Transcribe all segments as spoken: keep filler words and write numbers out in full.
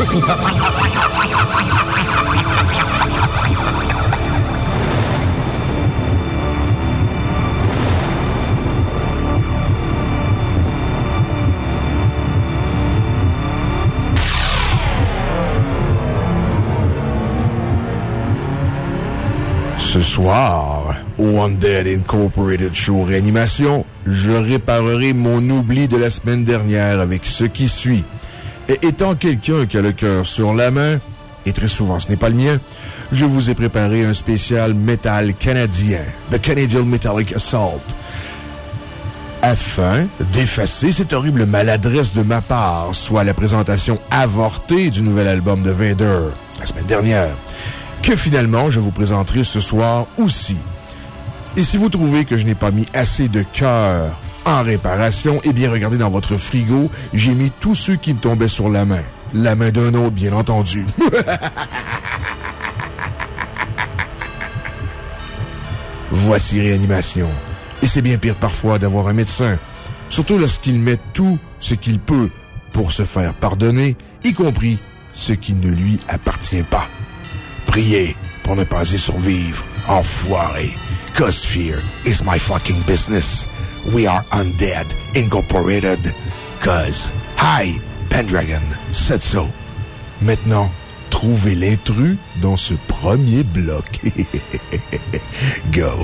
Ce soir, au Undead Incorporated Show Réanimation, je réparerai mon oubli de la semaine dernière avec ce qui suit. Et étant quelqu'un qui a le cœur sur la main, et très souvent ce n'est pas le mien, je vous ai préparé un spécial métal canadien, The Canadian Metallic Assault, afin d'effacer cette horrible maladresse de ma part, soit la présentation avortée du nouvel album de Vader, la semaine dernière, que finalement je vous présenterai ce soir aussi. Et si vous trouvez que je n'ai pas mis assez de cœur en réparation, eh bien regardez dans votre frigo, j'ai mis tous ceux qui me tombaient sur la main. La main d'un autre, bien entendu. Voici Réanimation. Et c'est bien pire parfois d'avoir un médecin, surtout lorsqu'il met tout ce qu'il peut pour se faire pardonner, y compris ce qui ne lui appartient pas. Priez pour ne pas y survivre, enfoiré. Cause fear is my fucking business. We are Undead Incorporated. Cause I, Pendragon, said so. Maintenant, trouvez l'intrus dans ce premier bloc. Go.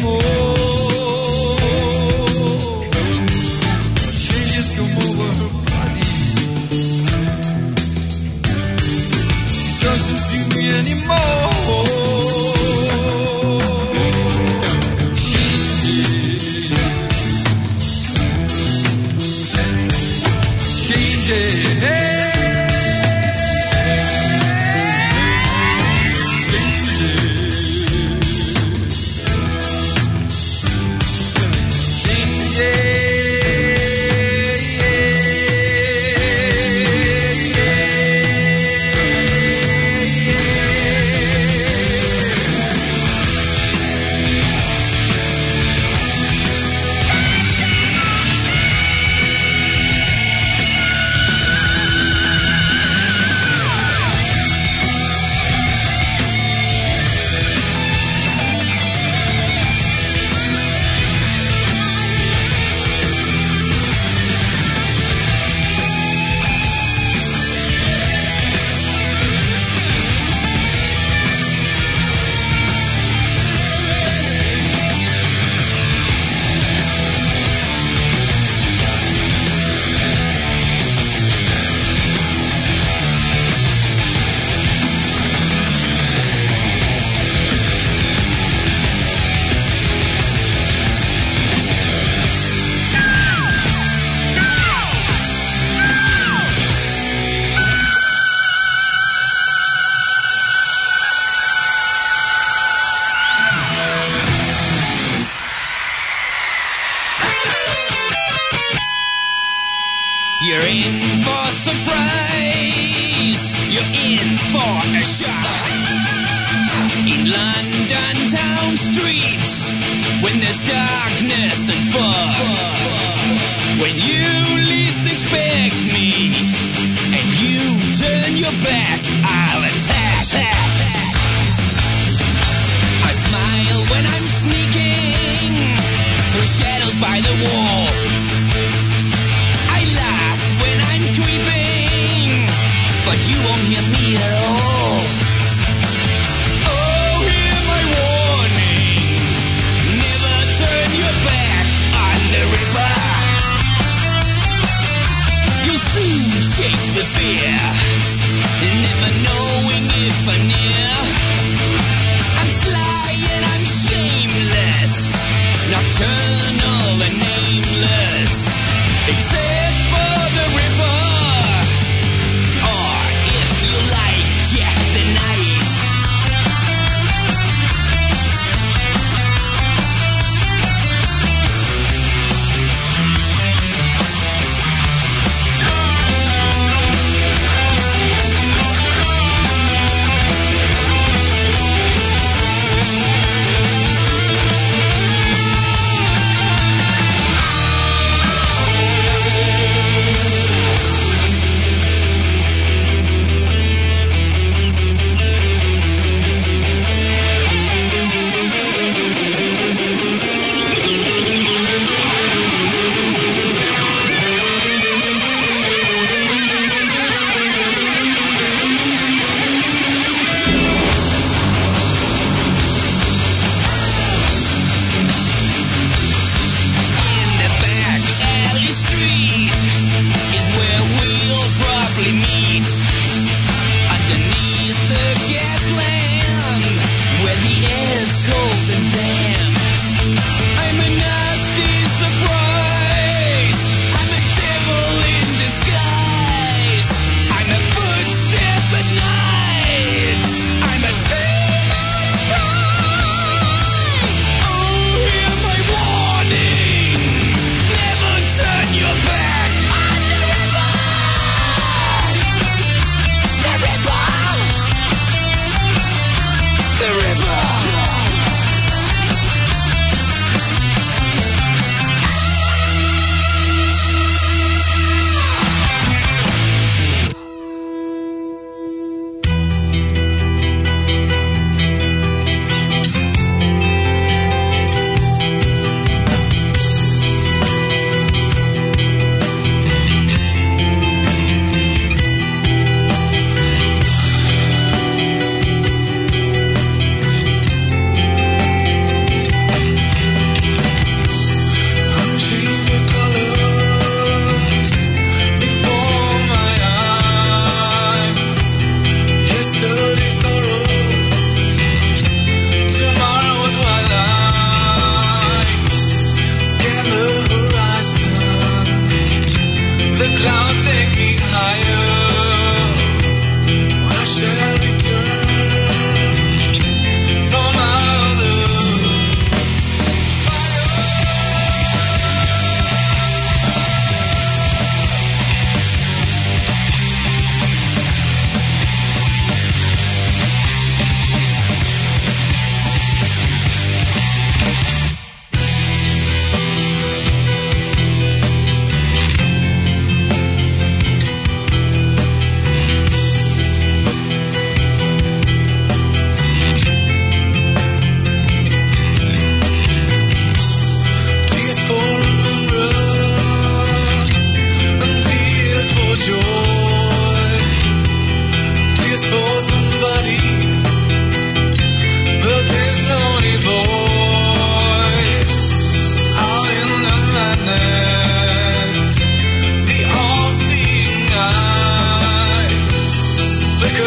anymore. Changes come over her body. She doesn't see me anymore. You're in for surprise. You're in for a shock. In London town streets, when there's darkness and fog, when you least expect me, and you turn your back, I'll attack. I smile when I'm sneaking through shadows by the wall. But you won't hear me at all. Oh, hear my warning. Never turn your back on the river. You'll soon shake with fear.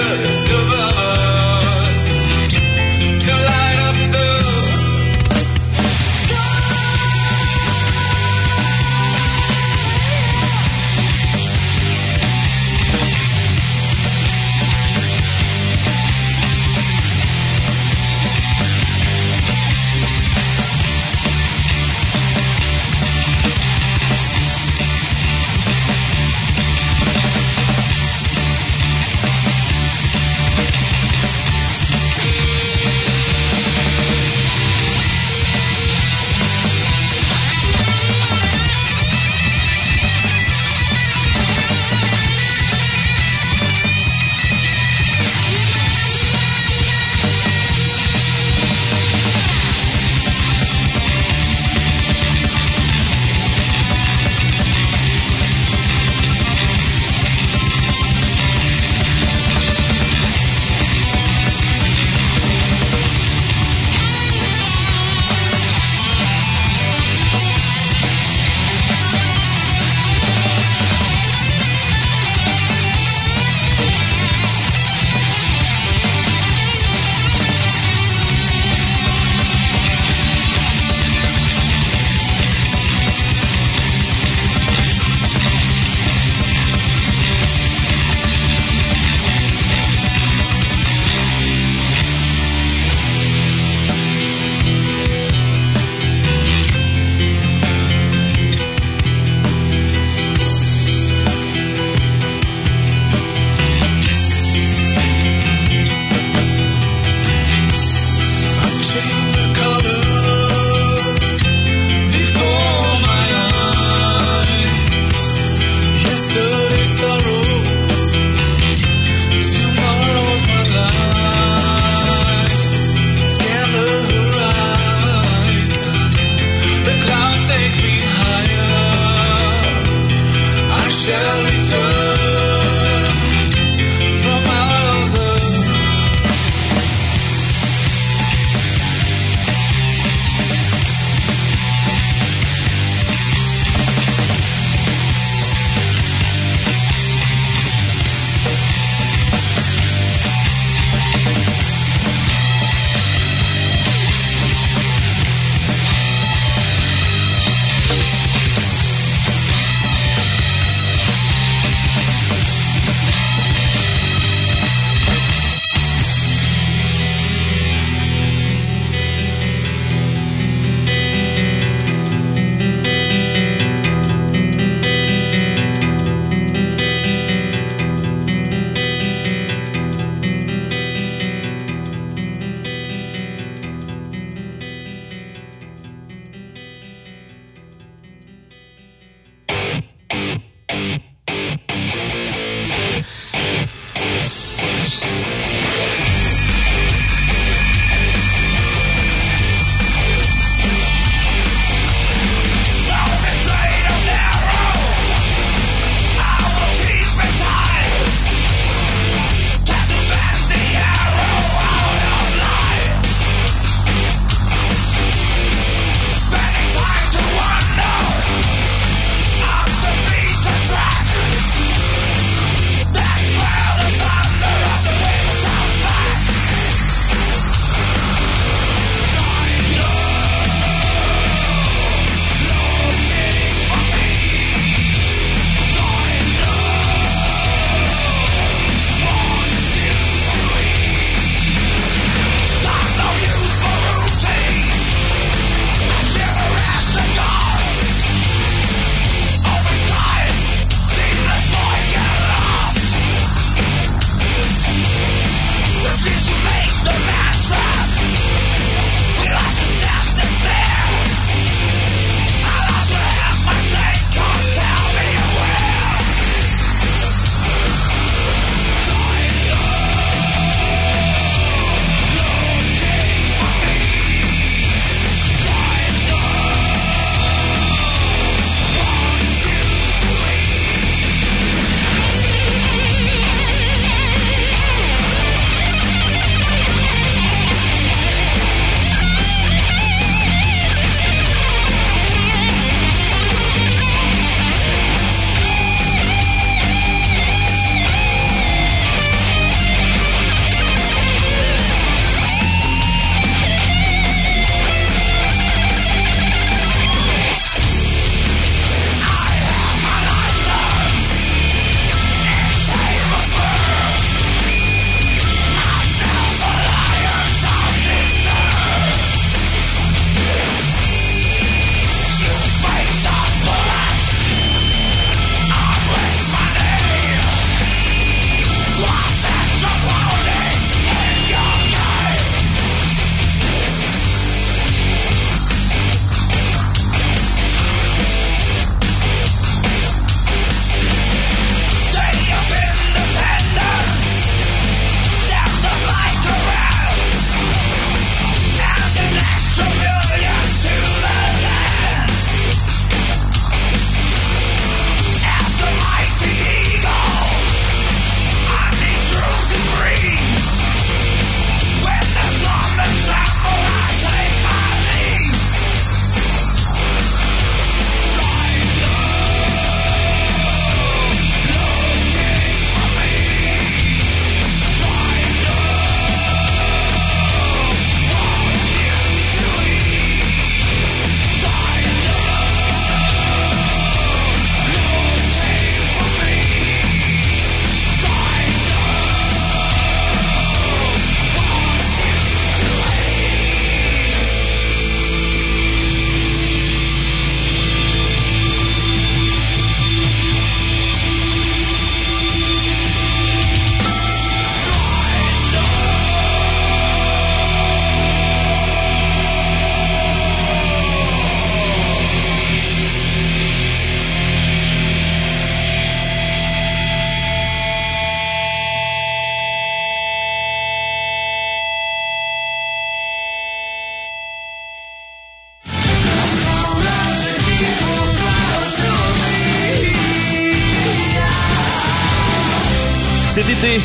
That's where the thunder of the wind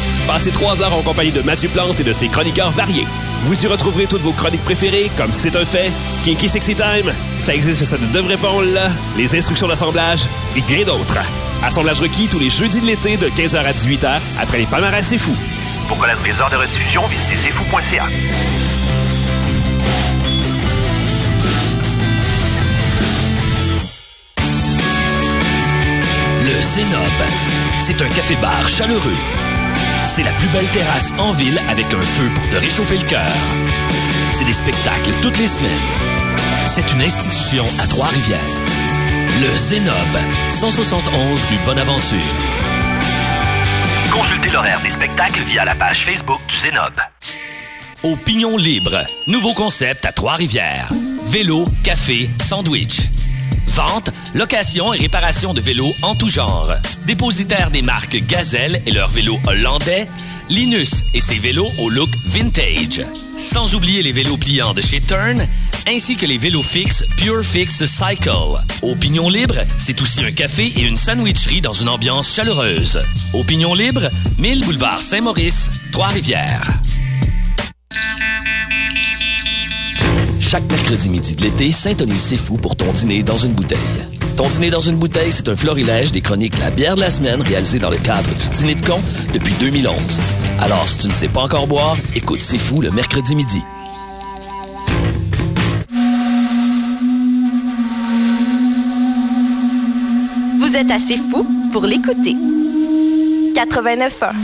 Passez trois heures en compagnie de Mathieu Plante et de ses chroniqueurs variés. Vous y retrouverez toutes vos chroniques préférées, comme C'est un fait, Kinky Sexy Time, Ça existe, ça ne devrait pas, on l'a, les instructions d'assemblage et bien d'autres. Assemblage requis tous les jeudis de l'été de quinze heures à dix-huit heures après les palmarès C'est Fou. Pour connaître les heures de rediffusion, visitez c'est fou point c a. Le Zénob, c'est un café-bar chaleureux. C'est la plus belle terrasse en ville avec un feu pour te réchauffer le cœur. C'est des spectacles toutes les semaines. C'est une institution à Trois-Rivières. Le Zénob, cent soixante et onze rue Bonaventure. Consultez l'horaire des spectacles via la page Facebook du Zénob. Opinion libre, nouveau concept à Trois-Rivières. Vélo, café, sandwich. Vente, location et réparation de vélos en tout genre. Dépositaire des marques Gazelle et leurs vélos hollandais, Linus et ses vélos au look vintage. Sans oublier les vélos pliants de chez Turn, ainsi que les vélos fixes Pure Fix Cycle. Opinion libre, c'est aussi un café et une sandwicherie dans une ambiance chaleureuse. Opinion libre, mille boulevard Saint-Maurice, Trois-Rivières. Chaque mercredi midi de l'été, syntonise C'est Fou pour ton dîner dans une bouteille. Ton dîner dans une bouteille, c'est un florilège des chroniques La bière de la semaine réalisée dans le cadre du Dîner de con depuis deux mille onze. Alors, si tu ne sais pas encore boire, écoute C'est Fou le mercredi midi. Vous êtes assez fou pour l'écouter. quatre-vingt-neuf ans.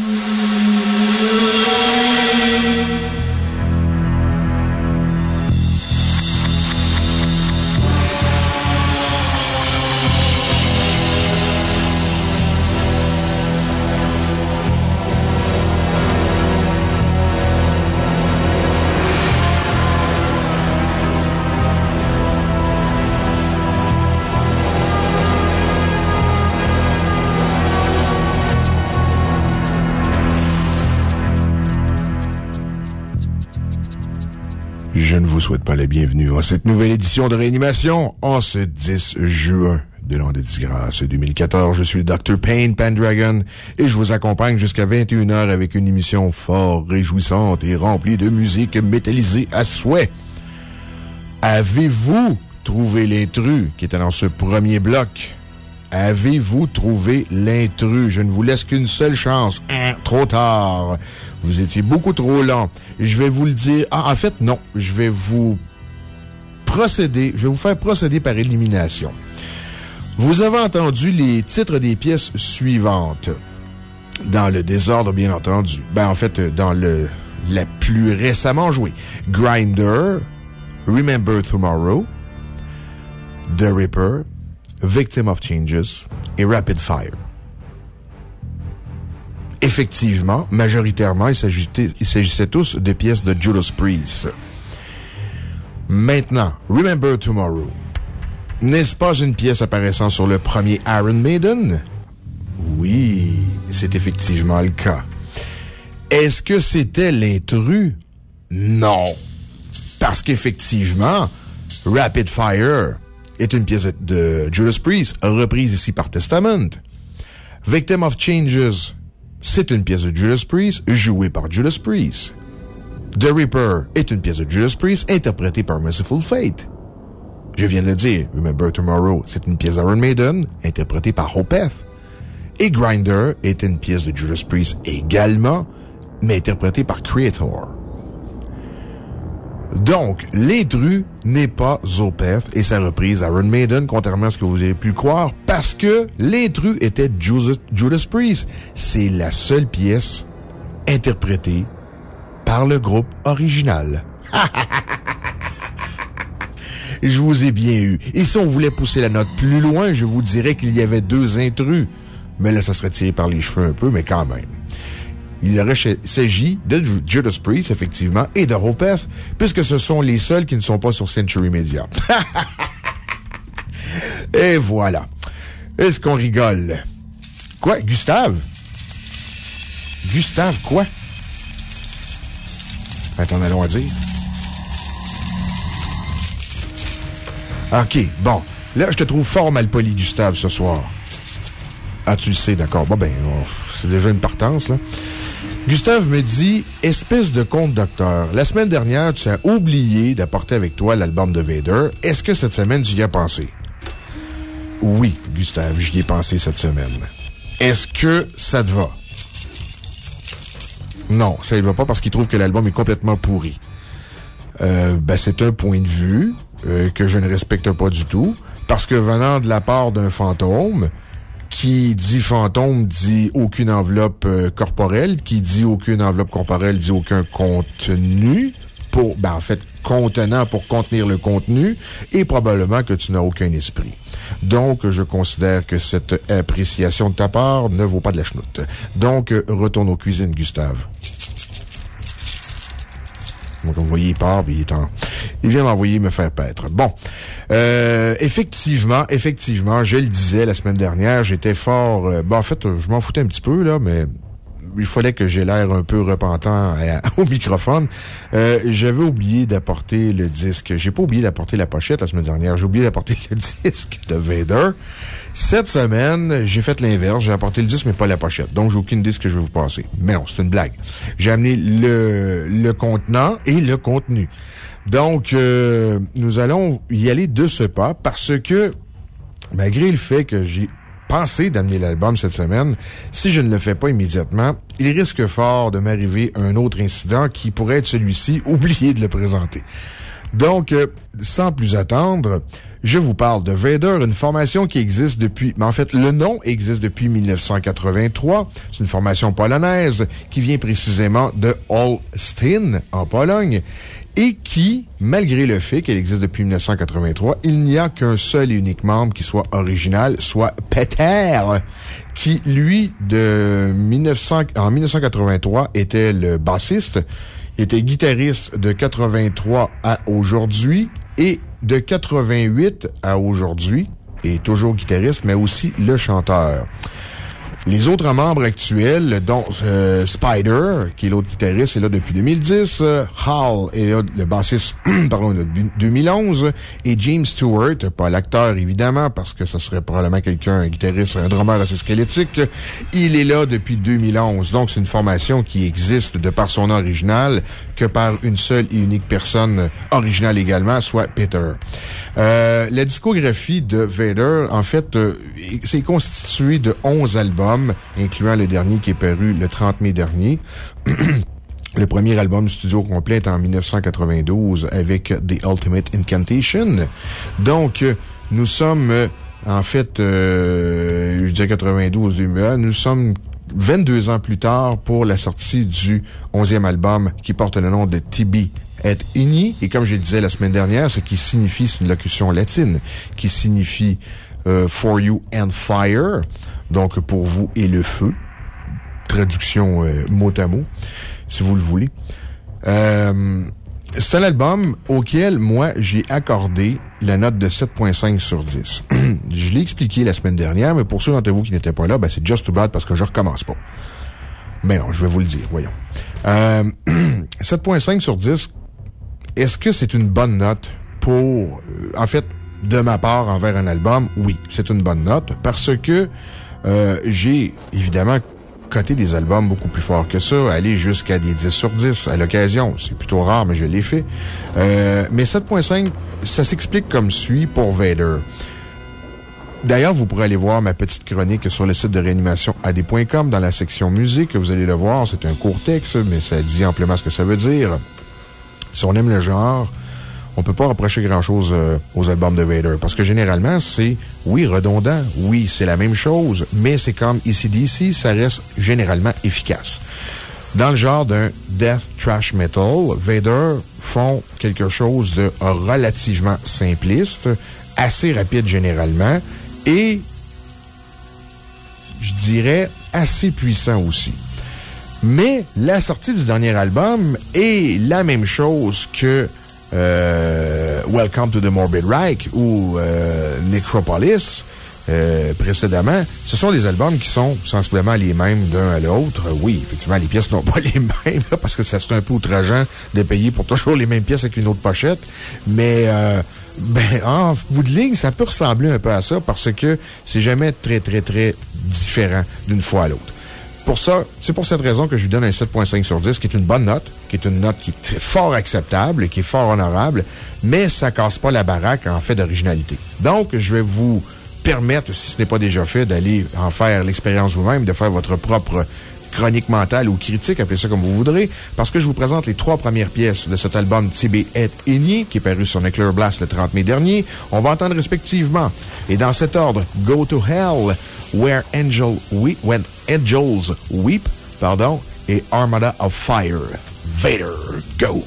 Je ne vous souhaite pas la bienvenue à cette nouvelle édition de Réanimation en ce dix juin de l'an de disgrâce deux mille quatorze. Je suis le docteur Payne Pendragon et je vous accompagne jusqu'à vingt et une heures avec une émission fort réjouissante et remplie de musique métallisée à souhait. Avez-vous trouvé l'intrus qui était dans ce premier bloc? Avez-vous trouvé l'intrus? Je ne vous laisse qu'une seule chance. Hein, trop tard. Vous étiez beaucoup trop lent. Je vais vous le dire. Ah, en fait, non. Je vais vous procéder. Je vais vous faire procéder par élimination. Vous avez entendu les titres des pièces suivantes. Dans le désordre, bien entendu. Ben, en fait, dans le, la plus récemment jouée. Grinder, Remember Tomorrow, The Ripper, Victim of Changes et Rapid Fire. Effectivement, majoritairement, il s'agissait, il s'agissait tous de pièces de Judas Priest. Maintenant, Remember Tomorrow. N'est-ce pas une pièce apparaissant sur le premier Iron Maiden? Oui, c'est effectivement le cas. Est-ce que c'était l'intrus? Non. Parce qu'effectivement, Rapid Fire est une pièce de Judas Priest, reprise ici par Testament. Victim of Changes, c'est une pièce de Judas Priest, jouée par Judas Priest. The Ripper est une pièce de Judas Priest, interprétée par Merciful Fate. Je viens de le dire, Remember Tomorrow, c'est une pièce d'Iron Maiden, interprétée par Opeth. Et Grinder est une pièce de Judas Priest également, mais interprétée par Creator. Donc, l'intrus n'est pas Opeth et sa reprise Iron Maiden, contrairement à ce que vous avez pu croire, parce que l'intrus était Judas, Judas Priest. C'est la seule pièce interprétée par le groupe original. Je vous ai bien eu. Et si on voulait pousser la note plus loin, je vous dirais qu'il y avait deux intrus. Mais là, ça serait tiré par les cheveux un peu, mais quand même. Il aurait s'agit de Judas Priest, effectivement, et de Opeth, puisque ce sont les seuls qui ne sont pas sur Century Media. Et voilà. Est-ce qu'on rigole? Quoi? Gustave? Gustave, quoi? Attends, allons à dire. OK, bon. Là, je te trouve fort mal poli, Gustave, ce soir. Ah, tu le sais, d'accord. Bon, ben, c'est déjà une partance, là. Gustave me dit, espèce de conte docteur. La semaine dernière, tu as oublié d'apporter avec toi l'album de Vader. Est-ce que cette semaine, tu y as pensé? Oui, Gustave, j'y ai pensé cette semaine. Est-ce que ça te va? Non, ça ne va pas parce qu'il trouve que l'album est complètement pourri. Euh, ben, c'est un point de vue euh, que je ne respecte pas du tout. Parce que venant de la part d'un fantôme, qui dit fantôme dit aucune enveloppe euh, corporelle, qui dit aucune enveloppe corporelle dit aucun contenu, pour, ben, en fait, contenant pour contenir le contenu, et probablement que tu n'as aucun esprit. Donc, je considère que cette appréciation de ta part ne vaut pas de la chenoute. Donc, euh, retourne aux cuisines, Gustave. Donc, vous voyez, il part, puis il est en... Il vient m'envoyer me faire paître. Bon. Euh, effectivement, effectivement, je le disais la semaine dernière, j'étais fort... Euh, ben, en fait, je m'en foutais un petit peu, là, mais il fallait que j'ai l'air un peu repentant à, au microphone. Euh, j'avais oublié d'apporter le disque. J'ai pas oublié d'apporter la pochette la semaine dernière. J'ai oublié d'apporter le disque de Vader. Cette semaine, j'ai fait l'inverse. J'ai apporté le disque, mais pas la pochette. Donc, j'ai aucune idée de ce que je vais vous passer. Mais non, c'est une blague. J'ai amené le, le contenant et le contenu. Donc, euh, nous allons y aller de ce pas parce que, malgré le fait que j'ai pensé d'amener l'album cette semaine, si je ne le fais pas immédiatement, il risque fort de m'arriver un autre incident qui pourrait être celui-ci, oublié de le présenter. Donc, euh, sans plus attendre, je vous parle de Vader, une formation qui existe depuis... Mais en fait, le nom existe depuis mille neuf cent quatre-vingt-trois. C'est une formation polonaise qui vient précisément de Olsztyn, en Pologne, et qui, malgré le fait qu'elle existe depuis mille neuf cent quatre-vingt-trois, il n'y a qu'un seul et unique membre qui soit original, soit Peter, qui, lui, de mille neuf cents, en mille neuf cent quatre-vingt-trois, était le bassiste, était guitariste de quatre-vingt-trois à aujourd'hui, et de quatre-vingt-huit à aujourd'hui, et toujours guitariste, mais aussi le chanteur. Les autres membres actuels, dont euh, Spider, qui est l'autre guitariste, est là depuis deux mille dix, euh, Hal est là, le bassiste, pardon, depuis deux mille onze, et James Stewart, pas l'acteur évidemment, parce que ce serait probablement quelqu'un, un guitariste, un drummer assez squelettique, il est là depuis deux mille onze. Donc, c'est une formation qui existe de par son original, que par une seule et unique personne originale également, soit Peter. Euh, la discographie de Vader, en fait, euh, c'est constitué de onze albums, incluant le dernier qui est paru le trente mai dernier. Le premier album studio complet est en mille neuf cent quatre-vingt-douze avec The Ultimate Incantation. Donc, nous sommes, en fait, euh, je disais quatre-vingt-douze deux mille un, nous sommes vingt-deux ans plus tard pour la sortie du onzième album qui porte le nom de Tibi et Ini. Et comme je le disais la semaine dernière, ce qui signifie, c'est une locution latine, qui signifie euh, For You and Fire. Donc, pour vous et le feu. Traduction euh, mot à mot, si vous le voulez. Euh, c'est un album auquel, moi, j'ai accordé la note de sept virgule cinq sur dix. Je l'ai expliqué la semaine dernière, mais pour ceux d'entre vous qui n'étaient pas là, ben, c'est just too bad parce que je recommence pas. Mais non, je vais vous le dire, voyons. Euh, sept virgule cinq sur dix, est-ce que c'est une bonne note pour... Euh, en fait, de ma part envers un album? Oui, c'est une bonne note parce que Euh, j'ai, évidemment, coté des albums beaucoup plus forts que ça, aller jusqu'à des dix sur dix à l'occasion. C'est plutôt rare, mais je l'ai fait. Euh, mais sept virgule cinq, ça s'explique comme suit pour Vader. D'ailleurs, vous pourrez aller voir ma petite chronique sur le site de réanimation a d point com dans la section musique. Vous allez le voir, c'est un court texte, mais ça dit amplement ce que ça veut dire. Si on aime le genre, on peut pas reprocher grand-chose euh, aux albums de Vader. Parce que généralement, c'est, oui, redondant. Oui, c'est la même chose, mais c'est comme A C D C, ça reste généralement efficace. Dans le genre d'un death thrash metal, Vader font quelque chose de relativement simpliste, assez rapide généralement, et, je dirais, assez puissant aussi. Mais la sortie du dernier album est la même chose que Euh, Welcome to the Morbid Reich ou euh, Necropolis euh, précédemment. Ce sont des albums qui sont sensiblement les mêmes d'un à l'autre. Oui, effectivement, les pièces n'ont pas les mêmes là, parce que ça serait un peu outrageant de payer pour toujours les mêmes pièces avec une autre pochette. Mais euh, ben, en bout de ligne, ça peut ressembler un peu à ça parce que c'est jamais très, très, très différent d'une fois à l'autre. pour ça, c'est pour cette raison que je lui donne un sept virgule cinq sur dix, qui est une bonne note, qui est une note qui est très fort acceptable et qui est fort honorable, mais ça casse pas la baraque en fait d'originalité. Donc, je vais vous permettre, si ce n'est pas déjà fait, d'aller en faire l'expérience vous-même, de faire votre propre chronique mentale ou critique, appelez ça comme vous voudrez, parce que je vous présente les trois premières pièces de cet album T B et Inni, qui est paru sur Nuclear Blast le trente mai dernier. On va entendre respectivement, et dans cet ordre, Go to Hell, Where Angel Weep, When Angels Weep, pardon, et Armada of Fire. Vader, go!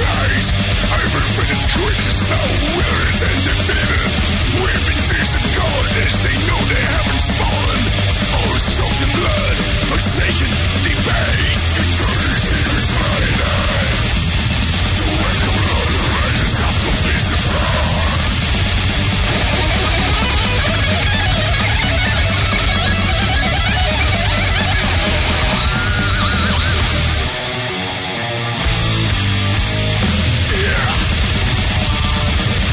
Yeah.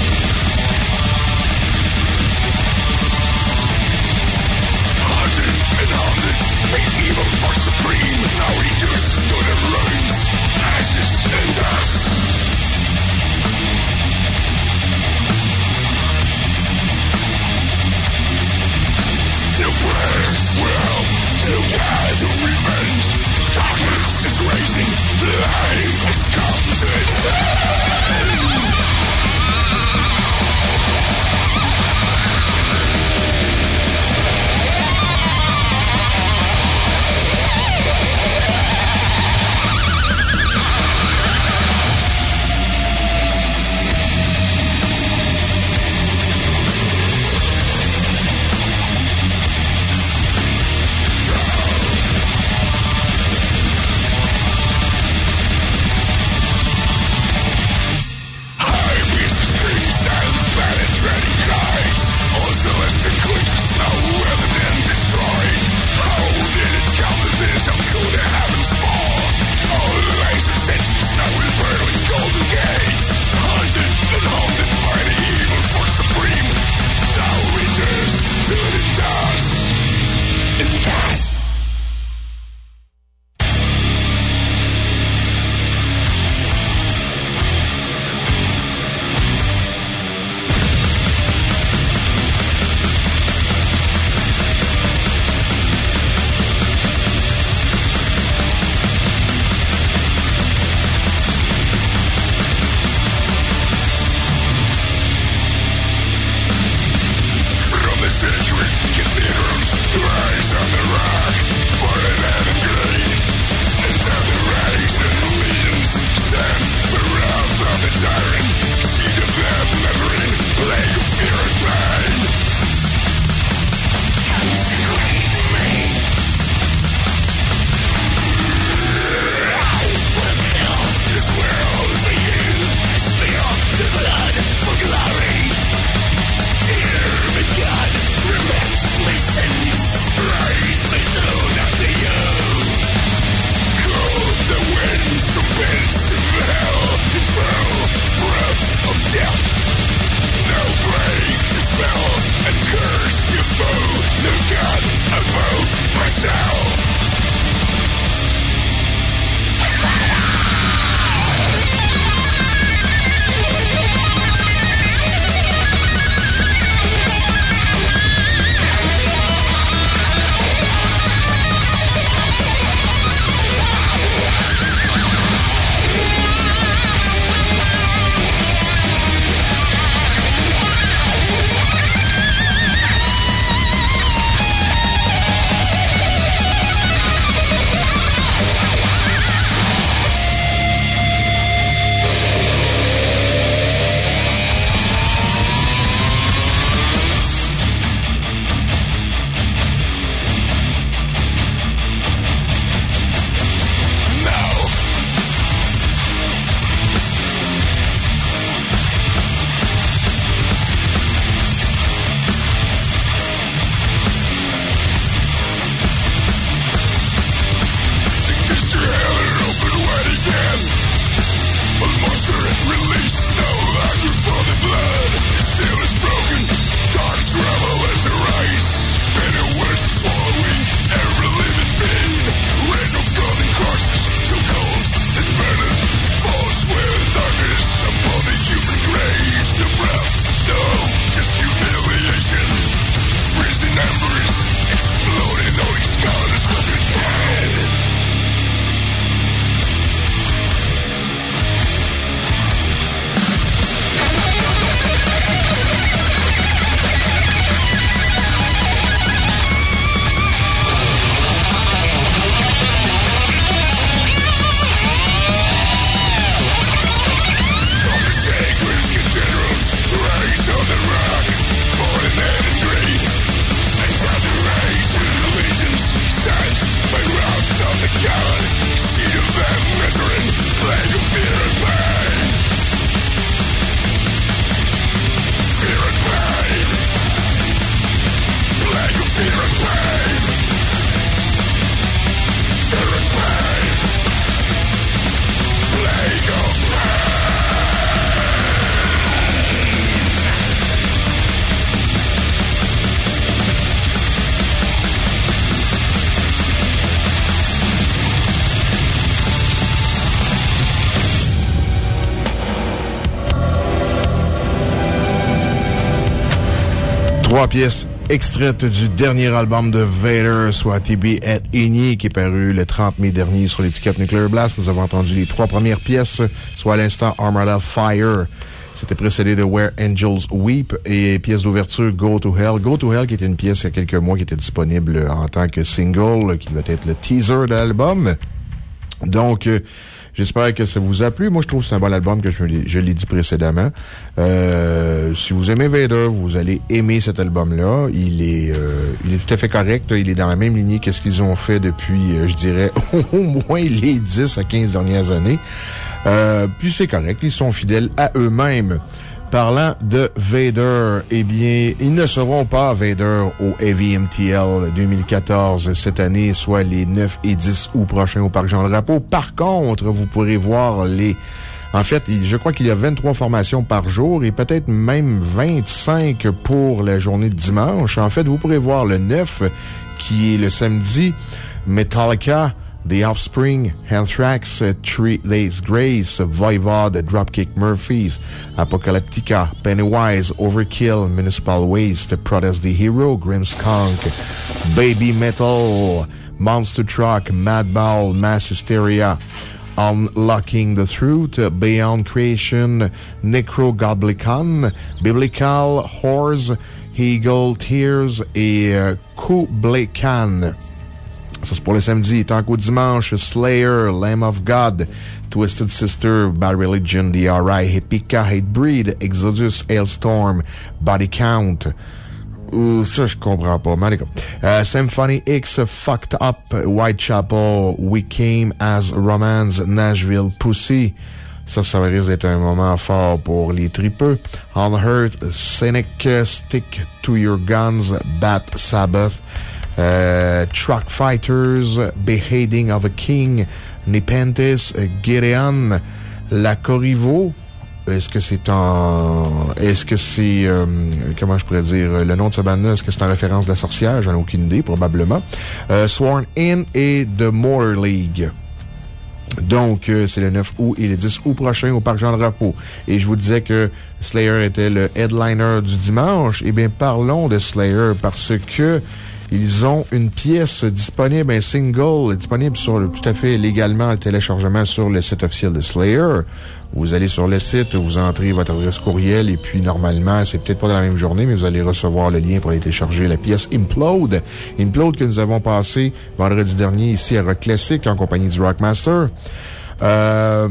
Trois pièces extraites du dernier album de Vader, soit To Be at Any, qui est paru le trente mai dernier sur l'étiquette Nuclear Blast. Nous avons entendu les trois premières pièces, soit à l'instant Armada Fire. C'était précédé de Where Angels Weep et pièce d'ouverture Go to Hell. Go to Hell, qui était une pièce il y a quelques mois qui était disponible en tant que single, qui doit être le teaser de l'album. Donc, euh, j'espère que ça vous a plu. Moi, je trouve que c'est un bon album, que je, je l'ai dit précédemment. Euh, si vous aimez Vader, vous allez aimer cet album-là. Il est, euh, il est tout à fait correct. Il est dans la même lignée que ce qu'ils ont fait depuis, euh, je dirais, au moins les dix à quinze dernières années. Euh, puis c'est correct. Ils sont fidèles à eux-mêmes. Parlant de Vader, eh bien, ils ne seront pas Vader au Heavy M T L deux mille quatorze cette année, soit les neuf et dix août prochains au Parc Jean-Drapeau. Par contre, vous pourrez voir les... En fait, je crois qu'il y a vingt-trois formations par jour et peut-être même vingt-cinq pour la journée de dimanche. En fait, vous pourrez voir le neuf, qui est le samedi, Metallica, The Offspring, Anthrax, Three Days Grace, Voivod, Dropkick Murphys, Apocalyptica, Pennywise, Overkill, Municipal Waste, Protest the Hero, Grimmskunk, Baby Metal, Monster Truck, Madball, Mass Hysteria, Unlocking the Truth, Beyond Creation, Necrogoblicon, Biblical, Horse, Eagle Tears et euh, Kublai Khan. Ça, c'est pour le samedi. Tant qu'au dimanche, Slayer, Lamb of God, Twisted Sister, Bad Religion, The R I, Hippica, Hatebreed, Exodus, Hailstorm, Body Count. Euh, ça, je comprends pas. Mais uh, Symphony X, Fucked Up, Whitechapel, We Came as Romance, Nashville, Pussy. Ça, ça risque d'être un moment fort pour les tripeux. On Earth, Cynic, Stick to Your Guns, Bat Sabbath. Uh, Truck Fighters, Beheading of a King, Nepenthes, Gideon, La Corriveau. Est-ce que c'est en... Est-ce que c'est... Euh, comment je pourrais dire le nom de ce band-là? Est-ce que c'est en référence de la sorcière? J'en ai aucune idée, probablement. Euh, Sworn In et The Motor League. Donc, euh, c'est le neuf août et le dix août prochain au Parc Jean-Drapeau. Et je vous disais que Slayer était le headliner du dimanche. Eh bien, parlons de Slayer parce que ils ont une pièce disponible, un single disponible sur le, tout à fait légalement, le téléchargement sur le site officiel de Slayer. Vous allez sur le site, vous entrez votre adresse courriel et puis normalement, c'est peut-être pas dans la même journée, mais vous allez recevoir le lien pour aller télécharger la pièce Implode. Implode que nous avons passé vendredi dernier ici à Rock Classic en compagnie du Rockmaster. Euh,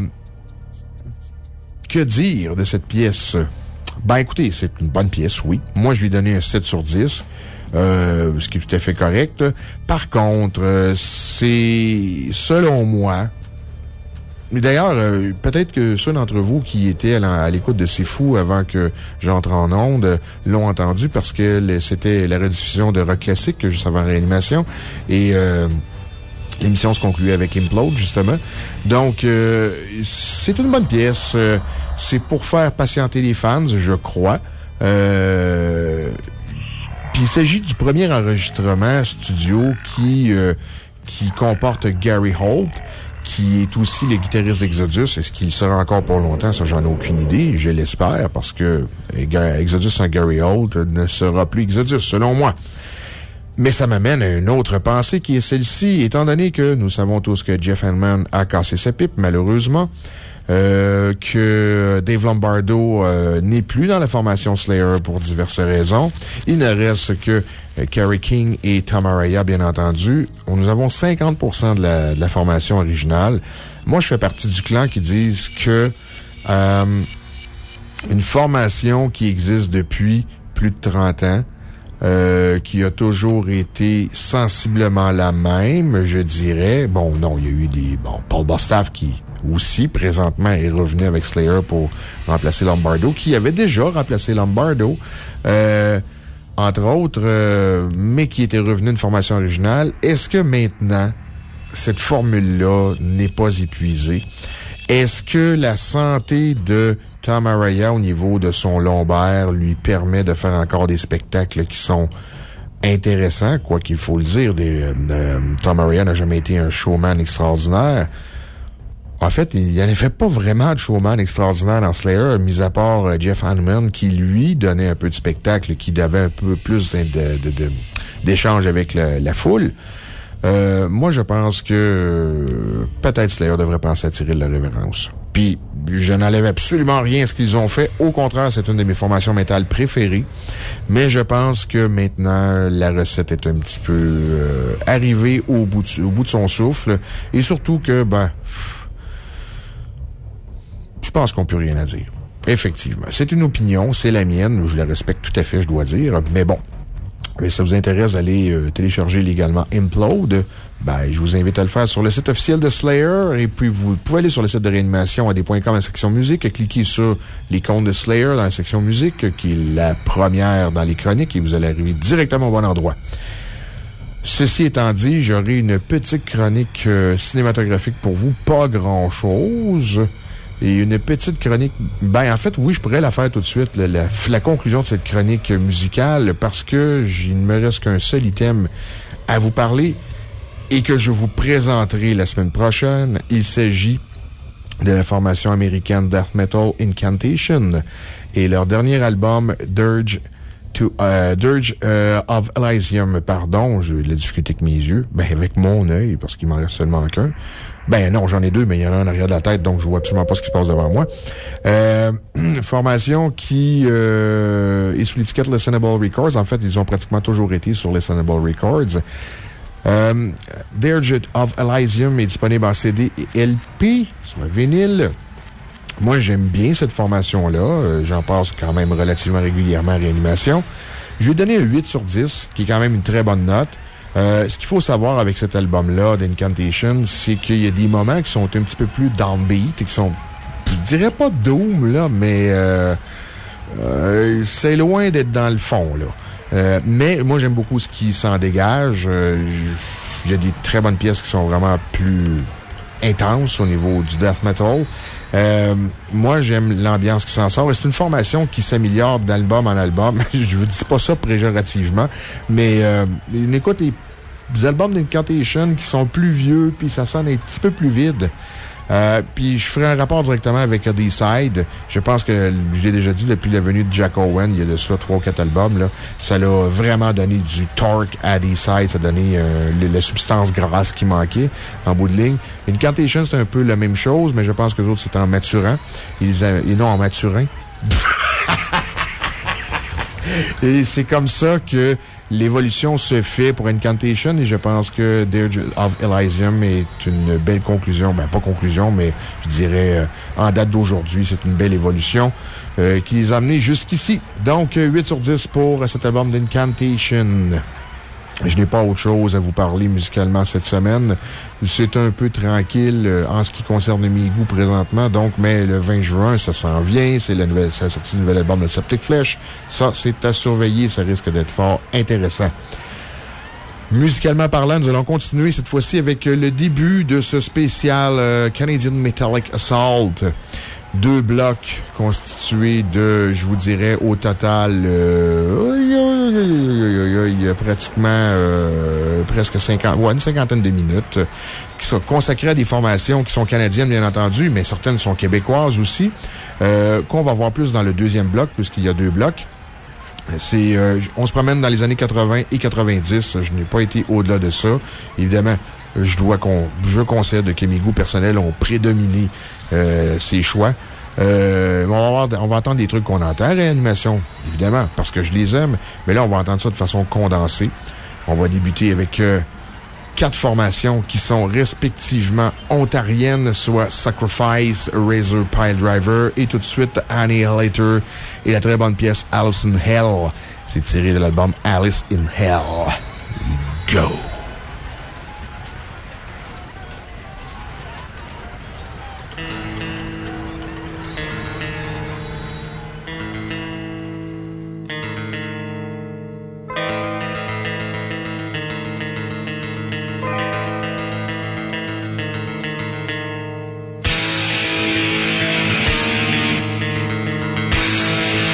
que dire de cette pièce? Ben écoutez, c'est une bonne pièce, oui. Moi, je lui ai donné un sept sur dix. Euh, ce qui est tout à fait correct. Par contre, euh, c'est, selon moi, mais d'ailleurs, euh, peut-être que ceux d'entre vous qui étaient à, à l'écoute de C'est Fou avant que j'entre en onde euh, l'ont entendu parce que le, c'était la rediffusion de Rock Classic juste avant Réanimation et euh, l'émission se concluait avec Implode, justement. Donc, euh, c'est une bonne pièce. Euh, c'est pour faire patienter les fans, je crois. Euh... Puis il s'agit du premier enregistrement studio qui, euh, qui comporte Gary Holt, qui est aussi le guitariste d'Exodus. Est-ce qu'il sera encore pour longtemps? Ça, j'en ai aucune idée. Je l'espère parce que Exodus sans Gary Holt ne sera plus Exodus, selon moi. Mais ça m'amène à une autre pensée qui est celle-ci, étant donné que nous savons tous que Jeff Hanneman a cassé sa pipe, malheureusement. Euh, que Dave Lombardo euh, n'est plus dans la formation Slayer pour diverses raisons. Il ne reste que euh, Kerry King et Tom Araya, bien entendu. Nous avons cinquante pour cent de la, de la formation originale. Moi, je fais partie du clan qui disent que euh, une formation qui existe depuis plus de trente ans, Euh, qui a toujours été sensiblement la même, je dirais. Bon, non, il y a eu des... Bon, Paul Bostaph qui, aussi, présentement, est revenu avec Slayer pour remplacer Lombardo, qui avait déjà remplacé Lombardo, euh, entre autres, euh, mais qui était revenu d'une formation originale. Est-ce que maintenant, cette formule-là n'est pas épuisée? Est-ce que la santé de Tom Araya au niveau de son lombaire lui permet de faire encore des spectacles qui sont intéressants, quoi qu'il faut le dire. Des, euh, Tom Araya n'a jamais été un showman extraordinaire. En fait, il n'y en avait pas vraiment de showman extraordinaire dans Slayer, mis à part euh, Jeff Hanneman, qui, lui, donnait un peu de spectacle, qui avait un peu plus de, de, de, d'échange avec la, la foule. Euh, moi, je pense que euh, peut-être Slayer devrait penser à tirer de la révérence. Puis, je n'enlève absolument rien à ce qu'ils ont fait. Au contraire, c'est une de mes formations métal préférées. Mais je pense que maintenant, la recette est un petit peu euh, arrivée au bout, de, au bout de son souffle. Et surtout que, ben, je pense qu'on peut rien à dire. Effectivement. C'est une opinion, c'est la mienne. Je la respecte tout à fait, je dois dire. Mais bon. Mais si ça vous intéresse d'aller euh, télécharger légalement Implode, ben, je vous invite à le faire sur le site officiel de Slayer. Et puis, vous pouvez aller sur le site de réanimation à des points com dans la section musique, cliquez sur l'icône de Slayer dans la section musique, qui est la première dans les chroniques, et vous allez arriver directement au bon endroit. Ceci étant dit, j'aurai une petite chronique euh, cinématographique pour vous. Pas grand-chose. Et une petite chronique, ben, en fait, oui, je pourrais la faire tout de suite, la, la, la conclusion de cette chronique musicale, parce que il ne me reste qu'un seul item à vous parler et que je vous présenterai la semaine prochaine. Il s'agit de la formation américaine Death Metal Incantation et leur dernier album, Dirge to, uh, Dirge uh, of Elysium, pardon, j'ai eu de la difficulté avec mes yeux, ben, avec mon œil, parce qu'il m'en reste seulement qu'un. Ben non, j'en ai deux, mais il y en a un en arrière de la tête, donc je vois absolument pas ce qui se passe devant moi. Euh, formation qui euh, est sous l'étiquette Listenable Records. En fait, ils ont pratiquement toujours été sur Listenable Records. Euh, Dirge of Elysium est disponible en C D et L P, soit vinyle. Moi, j'aime bien cette formation-là. Euh, J'en passe quand même relativement régulièrement à Réanimation. Je lui ai donné un huit sur dix, qui est quand même une très bonne note. Euh, ce qu'il faut savoir avec cet album-là, d'Incantation, c'est qu'il y a des moments qui sont un petit peu plus downbeat et qui sont, je dirais pas doom, là, mais euh, euh, c'est loin d'être dans le fond, là. Euh, mais moi, j'aime beaucoup ce qui s'en dégage. Euh, il y a des très bonnes pièces qui sont vraiment plus intenses au niveau du death metal. Euh, moi, j'aime l'ambiance qui s'en sort. C'est une formation qui s'améliore d'album en album. Je ne dis pas ça péjorativement, mais euh, on écoute les, les albums d'Incantation qui sont plus vieux, puis ça sonne un petit peu plus vide. Euh, puis je ferai un rapport directement avec D-Side. Je pense que, je l'ai déjà dit, depuis la venue de Jack Owen, il y a de cela trois ou quatre albums, là, ça l'a vraiment donné du torque à D-Side. Ça a donné euh, le, la substance grasse qui manquait en bout de ligne. Incantation, c'est un peu la même chose, mais je pense que les autres, c'est en maturant. Ils, et non, en maturin. Et c'est comme ça que l'évolution se fait pour Incantation, et je pense que Dirge of Elysium est une belle conclusion. Ben, pas conclusion, mais je dirais, euh, en date d'aujourd'hui, c'est une belle évolution euh, qui les a amenés jusqu'ici. Donc, huit sur dix pour cet album d'Incantation. Je n'ai pas autre chose à vous parler musicalement cette semaine. C'est un peu tranquille euh, en ce qui concerne mes goûts présentement. Donc, mais le vingt juin, ça s'en vient. C'est la nouvelle, ça a sorti le nouvel album de Septic Flesh. Ça, c'est à surveiller. Ça risque d'être fort intéressant. Musicalement parlant, nous allons continuer cette fois-ci avec le début de ce spécial euh, Canadian Metallic Assault. Deux blocs constitués de, je vous dirais, au total, euh, il y a pratiquement euh, presque cinquante, ouais, une cinquantaine de minutes qui sont consacrées à des formations qui sont canadiennes, bien entendu, mais certaines sont québécoises aussi, euh, qu'on va voir plus dans le deuxième bloc, puisqu'il y a deux blocs. C'est, euh, on se promène dans les années quatre-vingts et quatre-vingt-dix. Je n'ai pas été au-delà de ça. Évidemment, je dois qu'on, je concède que mes goûts personnels ont prédominé euh, ces choix. Euh, on, va avoir, on va entendre des trucs qu'on entend à Réanimation, évidemment, parce que je les aime. Mais là, on va entendre ça de façon condensée. On va débuter avec euh, quatre formations qui sont respectivement ontariennes, soit Sacrifice, Razor Piledriver, et tout de suite Annihilator et la très bonne pièce Alice in Hell. C'est tiré de l'album Alice in Hell. Go!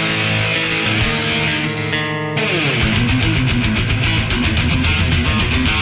Thank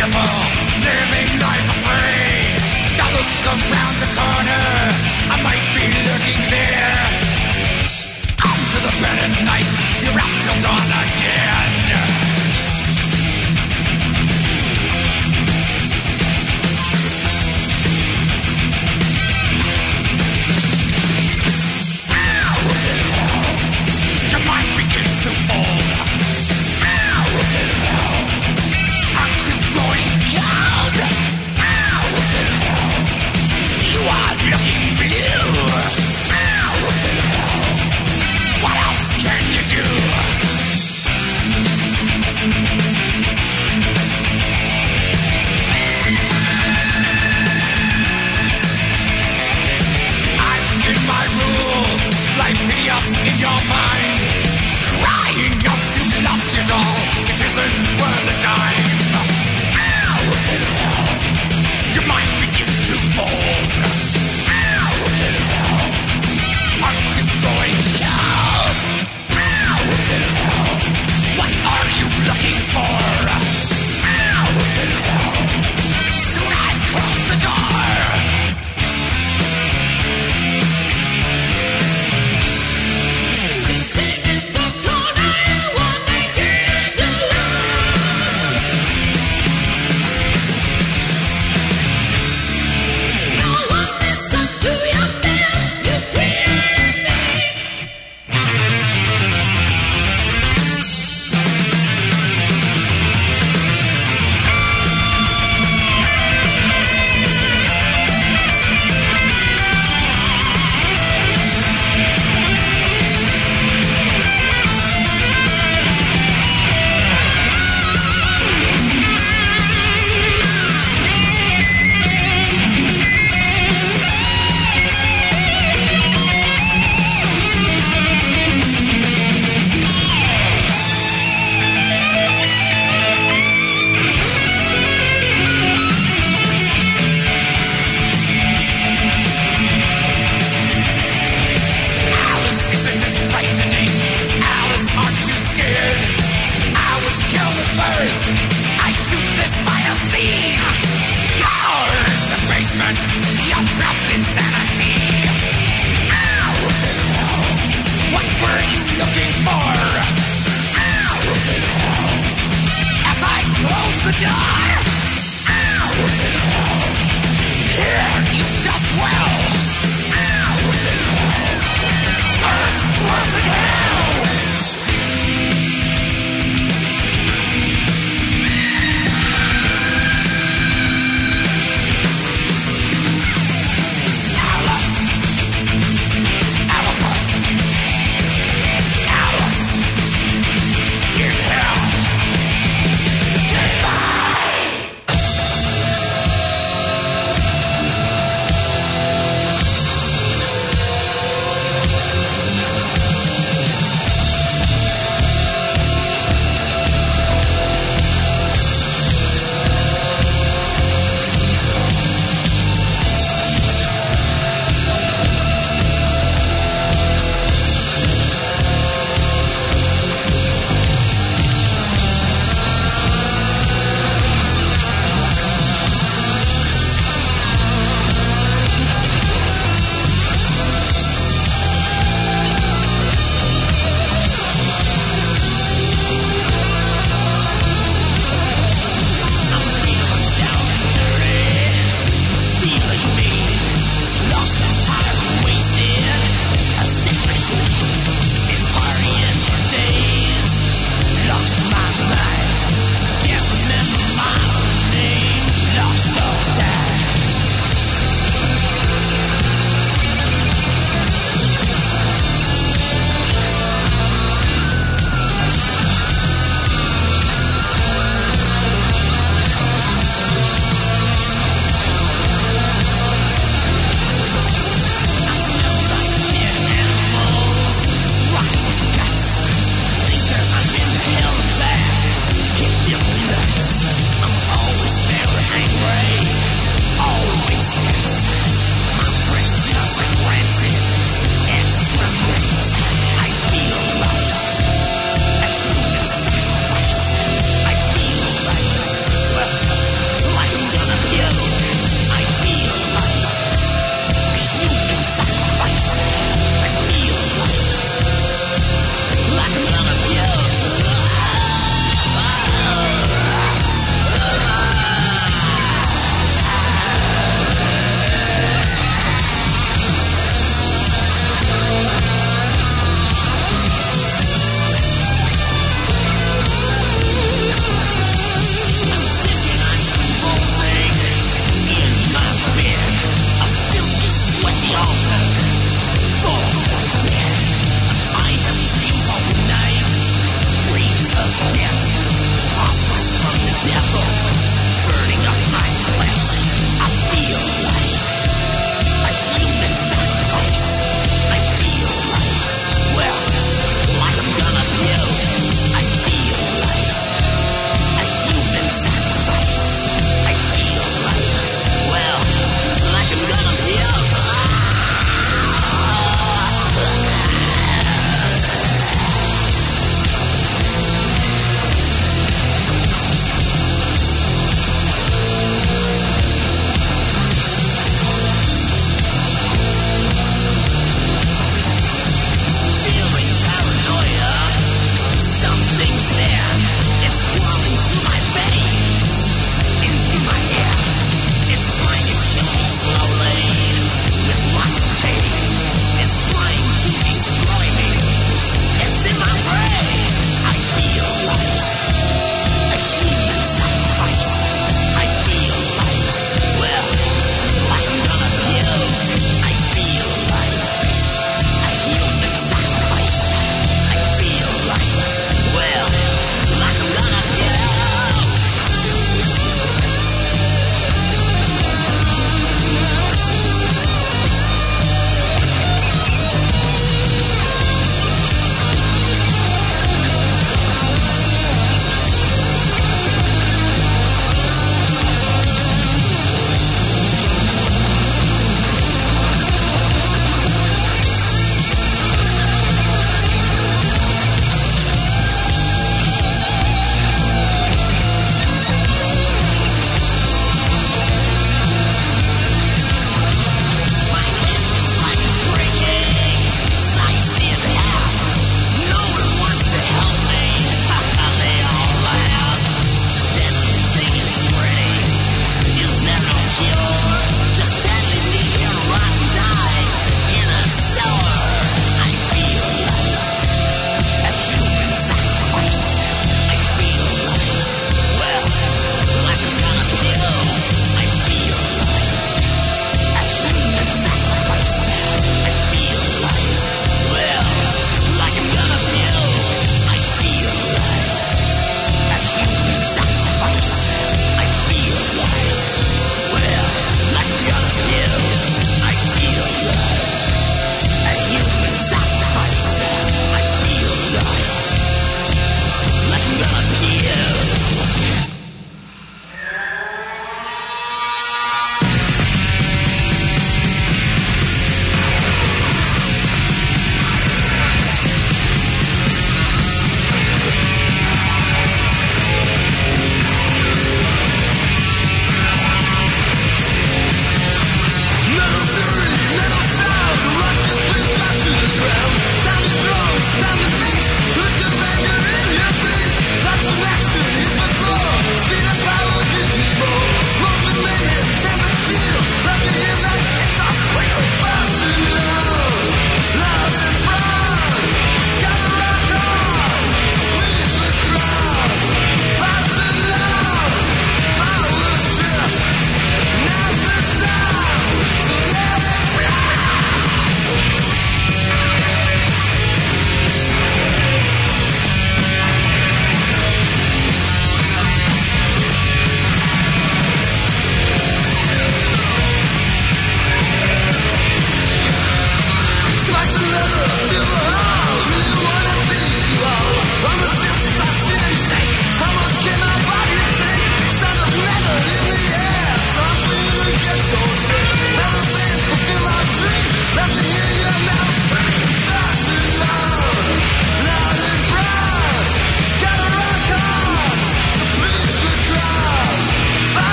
beautiful, living life afraid. Now look around the corner, I might be lurking there. Come to the bed at night, you're out till dawn again. Your mind begins to fold. Aren't you growing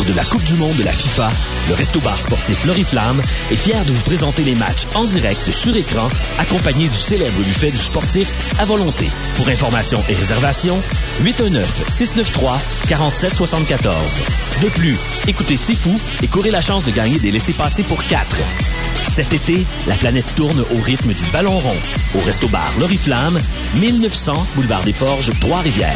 de la Coupe du monde de la FIFA, le Resto-Bar sportif L'Oriflamme est fier de vous présenter les matchs en direct sur écran, accompagnés du célèbre buffet du sportif à volonté. Pour information et réservation, huit un neuf, six neuf trois, quatre sept sept quatre. De plus, écoutez C'est Fou et courez la chance de gagner des laissez-passer pour quatre. Cet été, la planète tourne au rythme du ballon rond. Au Resto-Bar L'Oriflamme, mille neuf cents boulevard des Forges, Trois-Rivières.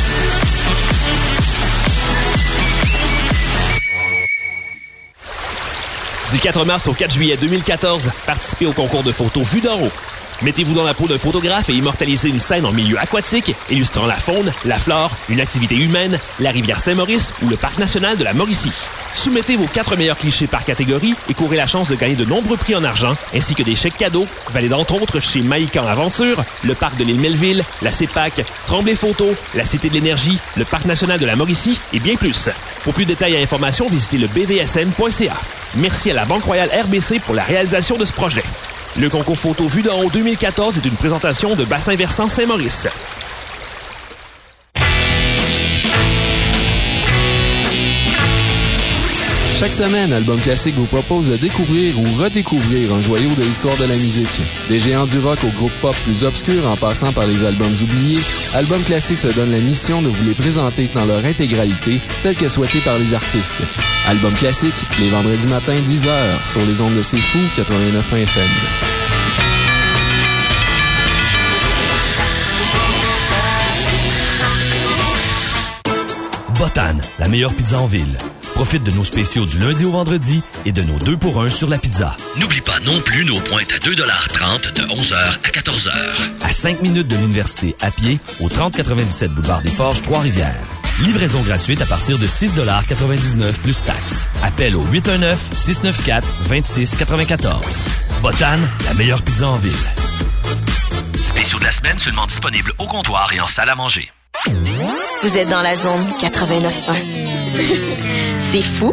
Du quatre mars au quatre juillet deux mille quatorze, participez au concours de photos Vue d'en haut. Mettez-vous dans la peau d'un photographe et immortalisez une scène en milieu aquatique, illustrant la faune, la flore, une activité humaine, la rivière Saint-Maurice ou le parc national de la Mauricie. Soumettez vos quatre meilleurs clichés par catégorie et courez la chance de gagner de nombreux prix en argent, ainsi que des chèques cadeaux, validés entre autres chez Maïcan Aventure, le parc de l'île Melville, la CEPAC, Tremblay Photo, la Cité de l'Énergie, le parc national de la Mauricie et bien plus. Pour plus de détails et informations, visitez le b v s n point c a. Merci à la Banque Royale R B C pour la réalisation de ce projet. Le concours photo Vue d'en haut deux mille quatorze est une présentation de Bassin Versant Saint-Maurice. Chaque semaine, Album Classique vous propose de découvrir ou redécouvrir un joyau de l'histoire de la musique. Des géants du rock aux groupes pop plus obscurs en passant par les albums oubliés, Album Classique se donne la mission de vous les présenter dans leur intégralité, telle que souhaitée par les artistes. Album Classique, les vendredis matins dix heures, sur les ondes de C'est Fou, quatre-vingt-neuf F M. Botan, la meilleure pizza en ville. Profite de nos spéciaux du lundi au vendredi et de nos deux pour un sur la pizza. N'oublie pas non plus nos pointes à deux trente de onze heures à quatorze heures. À cinq minutes de l'université à pied, au trente quatre-vingt-dix-sept boulevard des Forges, Trois-Rivières. Livraison gratuite à partir de six quatre-vingt-dix-neuf plus taxes. Appel au huit un neuf, six neuf quatre, deux six neuf quatre. Botan, la meilleure pizza en ville. Spéciaux de la semaine seulement disponibles au comptoir et en salle à manger. Vous êtes dans la zone quatre-vingt-neuf point un. C'est fou.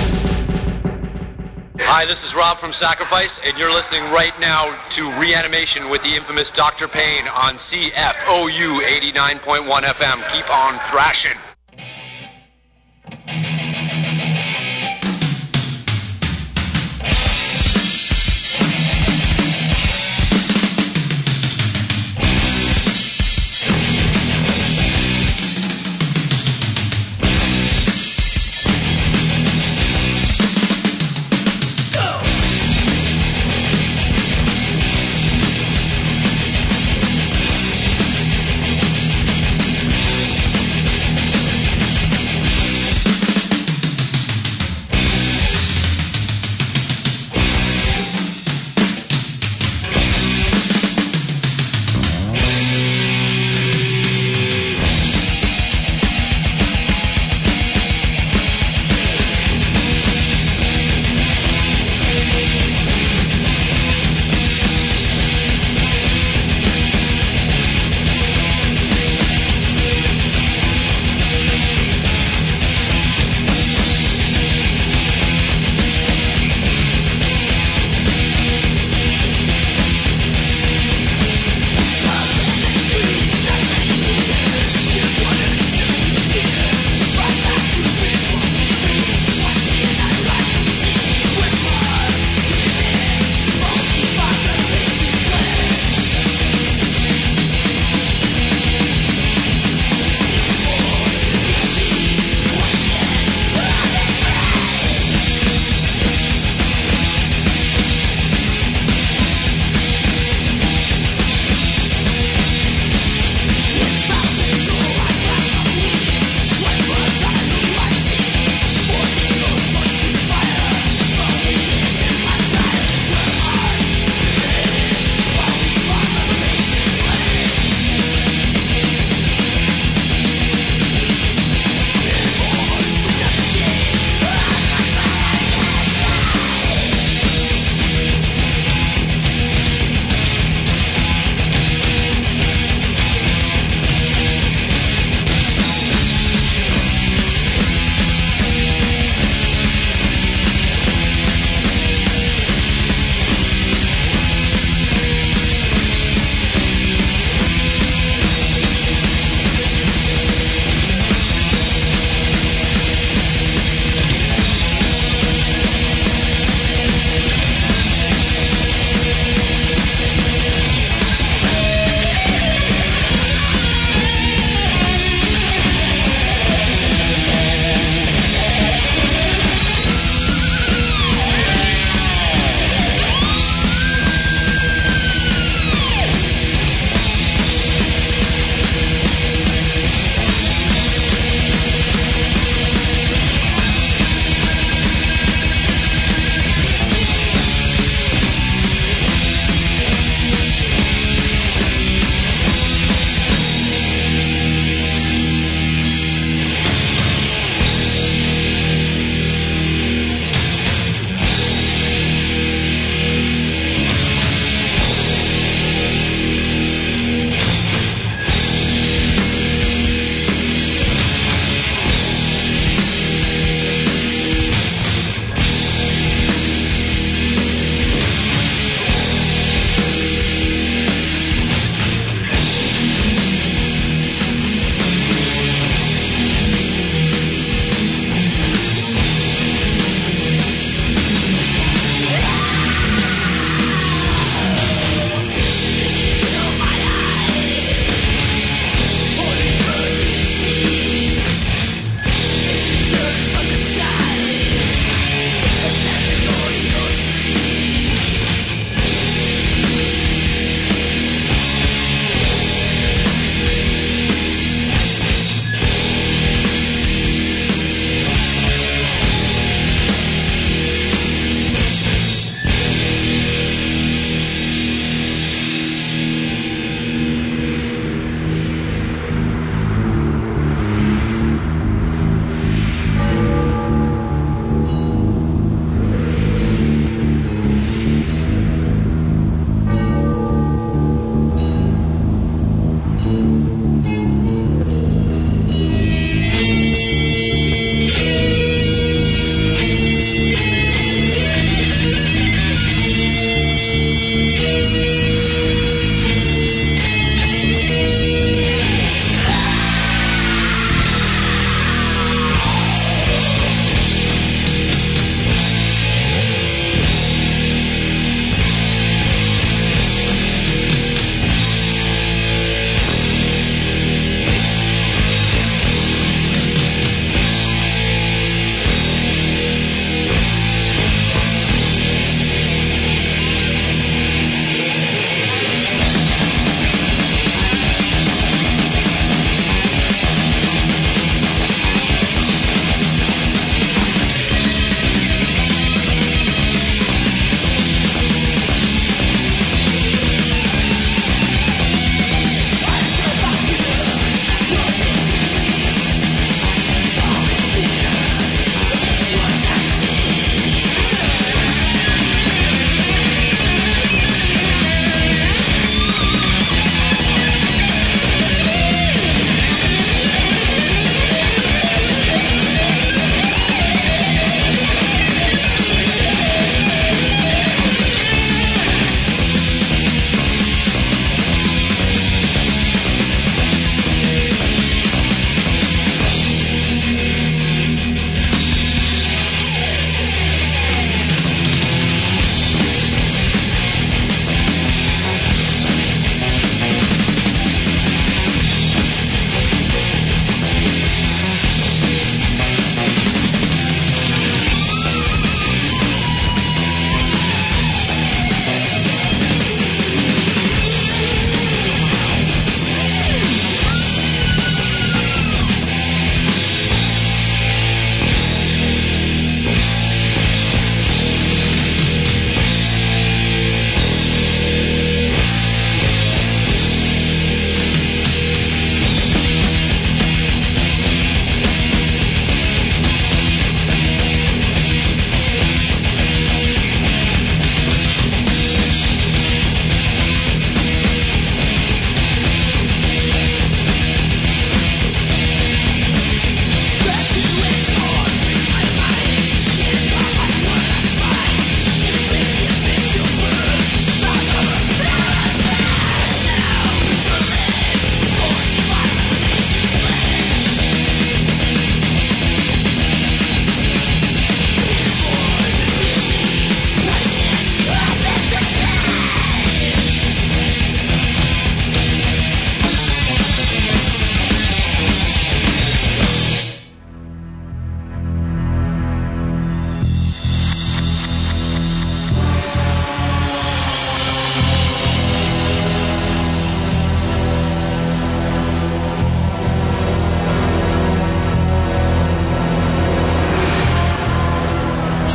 Hi, this is Rob from Sacrifice, and you're listening right now to Reanimation with the infamous Doctor Payne on C F O U eighty-nine point one F M. Keep on thrashing.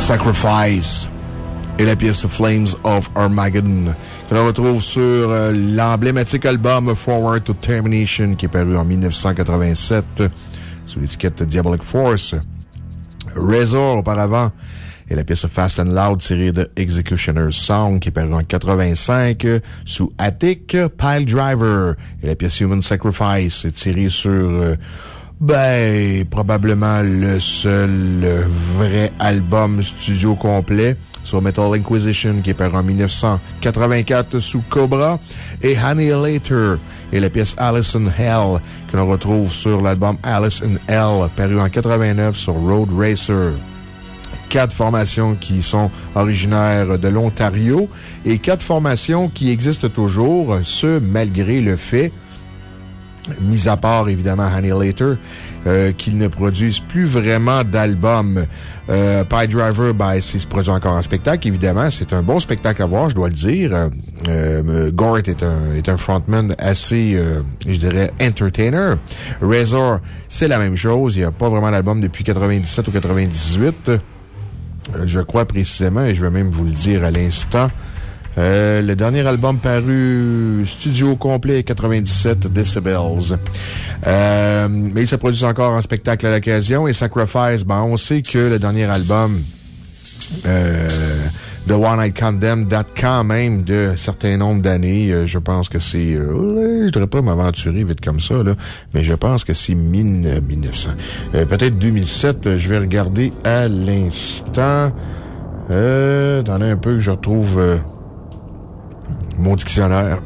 Sacrifice et la pièce Flames of Armageddon, que l'on retrouve sur euh, l'emblématique album Forward to Termination, qui est paru en mille neuf cent quatre-vingt-sept sous l'étiquette Diabolic Force. Razor, auparavant, et la pièce Fast and Loud tirée de Executioner's Song, qui est paru en quatre-vingt-cinq sous Attic. Pile Driver et la pièce Human Sacrifice, tirée sur... Euh, Ben, probablement le seul vrai album studio complet sur Metal Inquisition, qui est paru en mille neuf cent quatre-vingt-quatre sous Cobra, et Annihilator et la pièce Alice in Hell, que l'on retrouve sur l'album Alice in Hell, paru en quatre-vingt-neuf sur Road Racer. Quatre formations qui sont originaires de l'Ontario et quatre formations qui existent toujours, ce malgré le fait, mis à part, évidemment, Annihilator, euh, qu'ils ne produisent plus vraiment d'albums. Euh, Pile Driver, ben, c'est se produit encore en spectacle, évidemment. C'est un bon spectacle à voir, je dois le dire. Euh, euh, Gort est un, est un frontman assez, euh, je dirais, entertainer. Razor, c'est la même chose. Il n'y a pas vraiment d'album depuis quatre-vingt-dix-sept ou quatre-vingt-dix-huit. Euh, je crois précisément, et je vais même vous le dire à l'instant. Euh, le dernier album paru studio complet, quatre-vingt-dix-sept Decibels. Euh, mais il se produit encore en spectacle à l'occasion. Et Sacrifice, ben, on sait que le dernier album, euh, The One I Condemn, date quand même de certains nombres d'années. Euh, je pense que c'est, euh, je devrais pas m'aventurer vite comme ça, là, mais je pense que c'est mille neuf cents. Euh, peut-être deux mille sept, je vais regarder à l'instant. Euh, attendez un peu que je retrouve, euh, mon dictionnaire.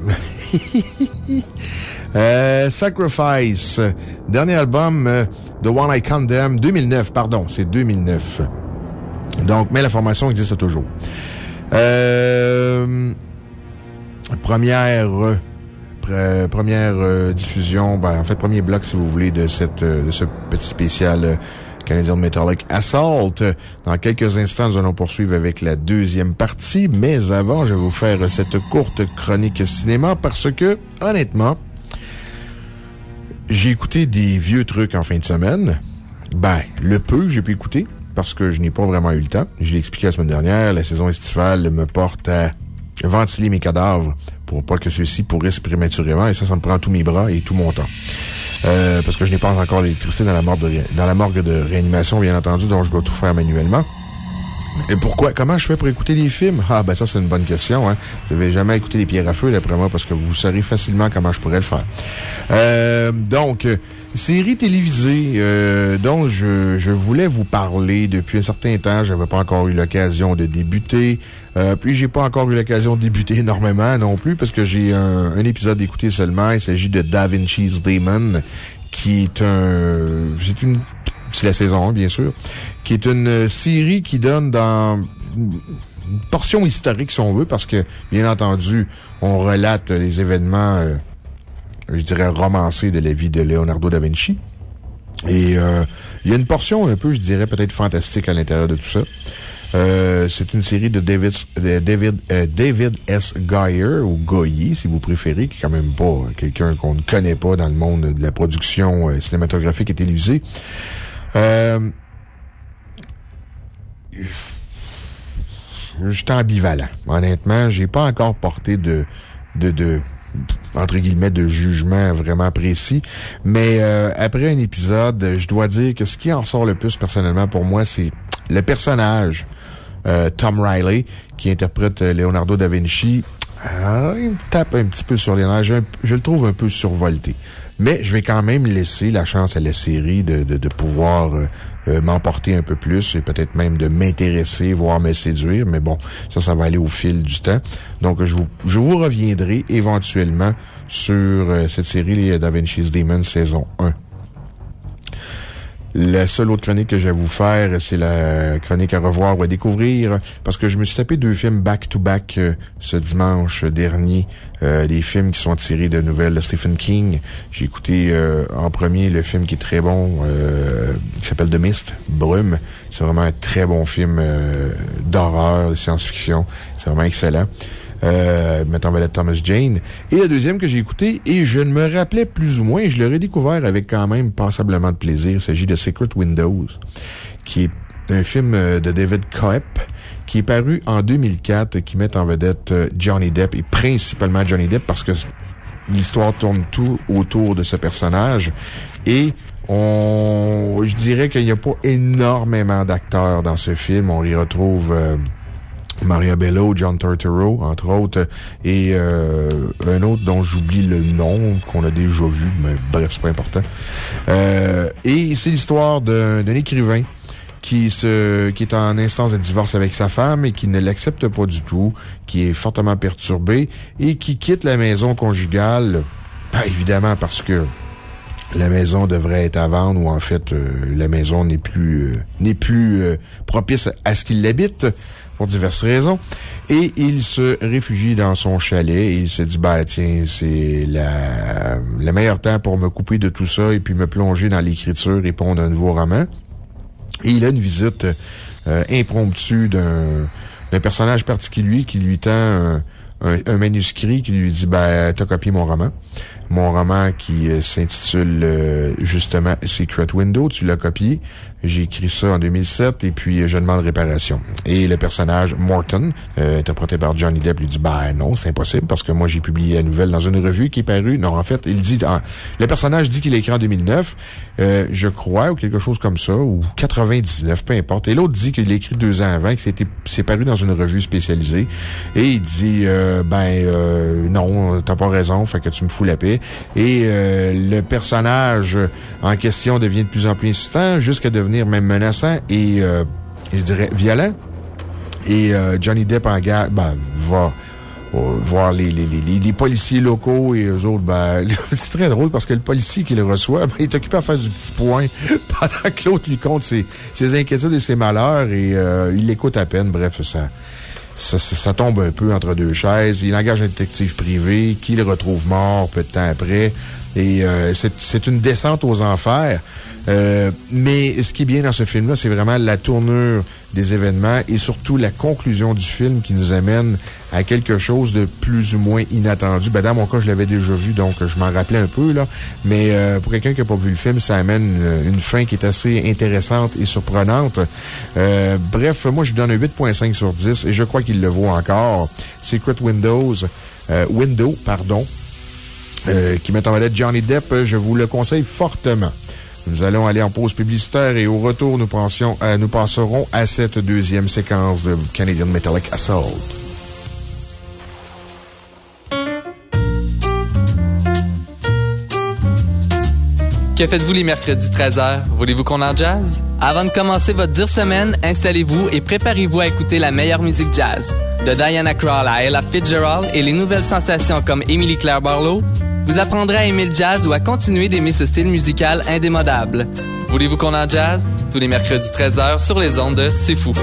euh, Sacrifice. Dernier album, euh, The One I Condemn, deux mille neuf, pardon, c'est deux mille neuf. Donc, mais la formation existe toujours. Euh, première, euh, première euh, diffusion, ben, en fait, premier bloc, si vous voulez, de cette, euh, de ce petit spécial euh, Canadian Metallic Assault. Dans quelques instants, nous allons poursuivre avec la deuxième partie, mais avant, je vais vous faire cette courte chronique cinéma parce que, honnêtement, j'ai écouté des vieux trucs en fin de semaine. Ben, le peu que j'ai pu écouter, parce que je n'ai pas vraiment eu le temps. Je l'ai expliqué la semaine dernière, la saison estivale me porte à ventiler mes cadavres pour pas que ceux-ci pourrissent prématurément, et ça, ça me prend tous mes bras et tout mon temps. Euh, parce que je n'ai pas encore d'électricité dans la morgue de, dans la morgue de réanimation, bien entendu, donc je dois tout faire manuellement. Et pourquoi? Comment je fais pour écouter les films? Ah, ben ça, c'est une bonne question, hein. Je vais jamais écouter les pierres à feu, d'après moi, parce que vous saurez facilement comment je pourrais le faire. Euh, donc, série télévisée, euh, dont je, je voulais vous parler depuis un certain temps. J'avais pas encore eu l'occasion de débuter. Euh, puis j'ai pas encore eu l'occasion de débuter énormément non plus, parce que j'ai un, un épisode d'écouter seulement. Il s'agit de Da Vinci's Demon, qui est un, c'est une, c'est la saison un, bien sûr, qui est une série qui donne dans une portion historique, si on veut, parce que, bien entendu, on relate les événements, euh, je dirais, romancés de la vie de Leonardo da Vinci. Et euh, il y a une portion un peu, je dirais, peut-être fantastique à l'intérieur de tout ça. Euh, c'est une série de David, de David, euh, David S. Goyer, ou Goyer, si vous préférez, qui est quand même pas quelqu'un qu'on ne connaît pas dans le monde de la production euh, cinématographique et télévisée. Euh, J'étais ambivalent. Honnêtement, j'ai pas encore porté de, de, de, entre guillemets, de jugement vraiment précis. Mais euh, après un épisode, je dois dire que ce qui en sort le plus personnellement pour moi, c'est le personnage euh, Tom Riley, qui interprète Leonardo da Vinci. Euh, il me tape un petit peu sur les nerfs. Je, je le trouve un peu survolté. Mais je vais quand même laisser la chance à la série de, de, de pouvoir euh, euh, m'emporter un peu plus et peut-être même de m'intéresser, voire me séduire. Mais bon, ça, ça va aller au fil du temps. Donc, je vous, je vous reviendrai éventuellement sur euh, cette série Da Vinci's Demon saison un. La seule autre chronique que j'ai à vous faire, c'est la chronique à revoir ou à découvrir, parce que je me suis tapé deux films back-to-back euh, ce dimanche dernier, euh, des films qui sont tirés de nouvelles de Stephen King. J'ai écouté euh, en premier le film qui est très bon, euh, qui s'appelle The Mist, Brume. C'est vraiment un très bon film euh, d'horreur, de science-fiction. C'est vraiment excellent. Euh, mettant en vedette Thomas Jane. Et le deuxième que j'ai écouté, et je ne me rappelais plus ou moins, je l'ai redécouvert avec quand même passablement de plaisir. Il s'agit de Secret Windows, qui est d'un film de David Koepp qui est paru en deux mille quatre, qui met en vedette Johnny Depp, et principalement Johnny Depp parce que l'histoire tourne tout autour de ce personnage. Et on, je dirais qu'il n'y a pas énormément d'acteurs dans ce film. On y retrouve euh, Maria Bello, John Turturro, entre autres, et euh, un autre dont j'oublie le nom, qu'on a déjà vu, mais bref, c'est pas important. Euh, et c'est l'histoire d'un, d'un écrivain qui se, qui est en instance de divorce avec sa femme et qui ne l'accepte pas du tout, qui est fortement perturbé et qui quitte la maison conjugale, ben, évidemment parce que la maison devrait être à vendre ou en fait, euh, la maison n'est plus, euh, n'est plus euh, propice à ce qu'il l'habite pour diverses raisons. Et il se réfugie dans son chalet et il se dit, bah, tiens, c'est la, le meilleur temps pour me couper de tout ça et puis me plonger dans l'écriture et pondre un nouveau roman. Et il a une visite euh, impromptue d'un, d'un personnage particulier qui lui tend un, un, un manuscrit qui lui dit, ben, t'as copié mon roman. Mon roman qui euh, s'intitule euh, justement Secret Window, tu l'as copié. J'ai écrit ça en deux mille sept et puis euh, je demande réparation. Et le personnage Morton, euh, interprété par Johnny Depp, lui dit, ben non, c'est impossible parce que moi j'ai publié la nouvelle dans une revue qui est parue. Non, en fait, il dit, ah, le personnage dit qu'il l'a écrit en deux mille neuf, euh, je crois, ou quelque chose comme ça, ou quatre-vingt-dix-neuf, peu importe. Et l'autre dit qu'il l'a écrit deux ans avant, que c'était, c'est paru dans une revue spécialisée. Et il dit, euh, ben, euh, non, t'as pas raison, fait que tu me fous la paix. Et euh, le personnage en question devient de plus en plus insistant jusqu'à devenir même menaçant et, euh, je dirais, violent. Et euh, Johnny Depp en garde, ben, va euh, voir les, les, les, les policiers locaux et eux autres, ben, c'est très drôle parce que le policier qui le reçoit, ben, il est occupé à faire du petit point pendant que l'autre lui compte ses, ses inquiétudes et ses malheurs et euh, il l'écoute à peine. Bref, ça... Ça, ça, ça tombe un peu entre deux chaises. Il engage un détective privé qui le retrouve mort peu de temps après. Et euh, c'est, c'est une descente aux enfers. Euh, mais ce qui est bien dans ce film-là, c'est vraiment la tournure des événements et surtout la conclusion du film qui nous amène à quelque chose de plus ou moins inattendu. Ben, dans mon cas, je l'avais déjà vu, donc je m'en rappelais un peu, là. Mais euh, pour quelqu'un qui n'a pas vu le film, ça amène une, une fin qui est assez intéressante et surprenante. Euh, bref, moi, je lui donne un huit virgule cinq sur dix et je crois qu'il le vaut encore. Secret Windows, euh, Window, pardon, euh, qui met en vedette Johnny Depp, je vous le conseille fortement. Nous allons aller en pause publicitaire et au retour, nous, pensions, euh, nous passerons à cette deuxième séquence de Canadian Metallic Assault. Que faites-vous les mercredis treize heures? Voulez-vous qu'on en jazz? Avant de commencer votre dure semaine, installez-vous et préparez-vous à écouter la meilleure musique jazz. De Diana Krall à Ella Fitzgerald et les nouvelles sensations comme Emily Claire Barlow, vous apprendrez à aimer le jazz ou à continuer d'aimer ce style musical indémodable. Voulez-vous qu'on en jazz? Tous les mercredis treize heures sur les ondes de C'est Fou.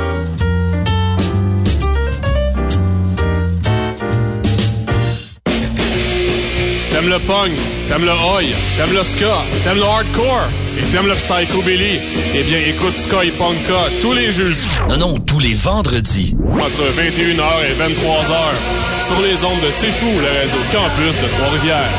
T'aimes le punk, t'aimes le oi, t'aimes le ska, t'aimes le hardcore et t'aimes le psychobilly? Eh bien, écoute Ska et Punka tous les jeudis. Non, non, tous les vendredis. Entre vingt et une heures et vingt-trois heures. Sur les ondes de C'est Fou, la radio campus de Trois-Rivières.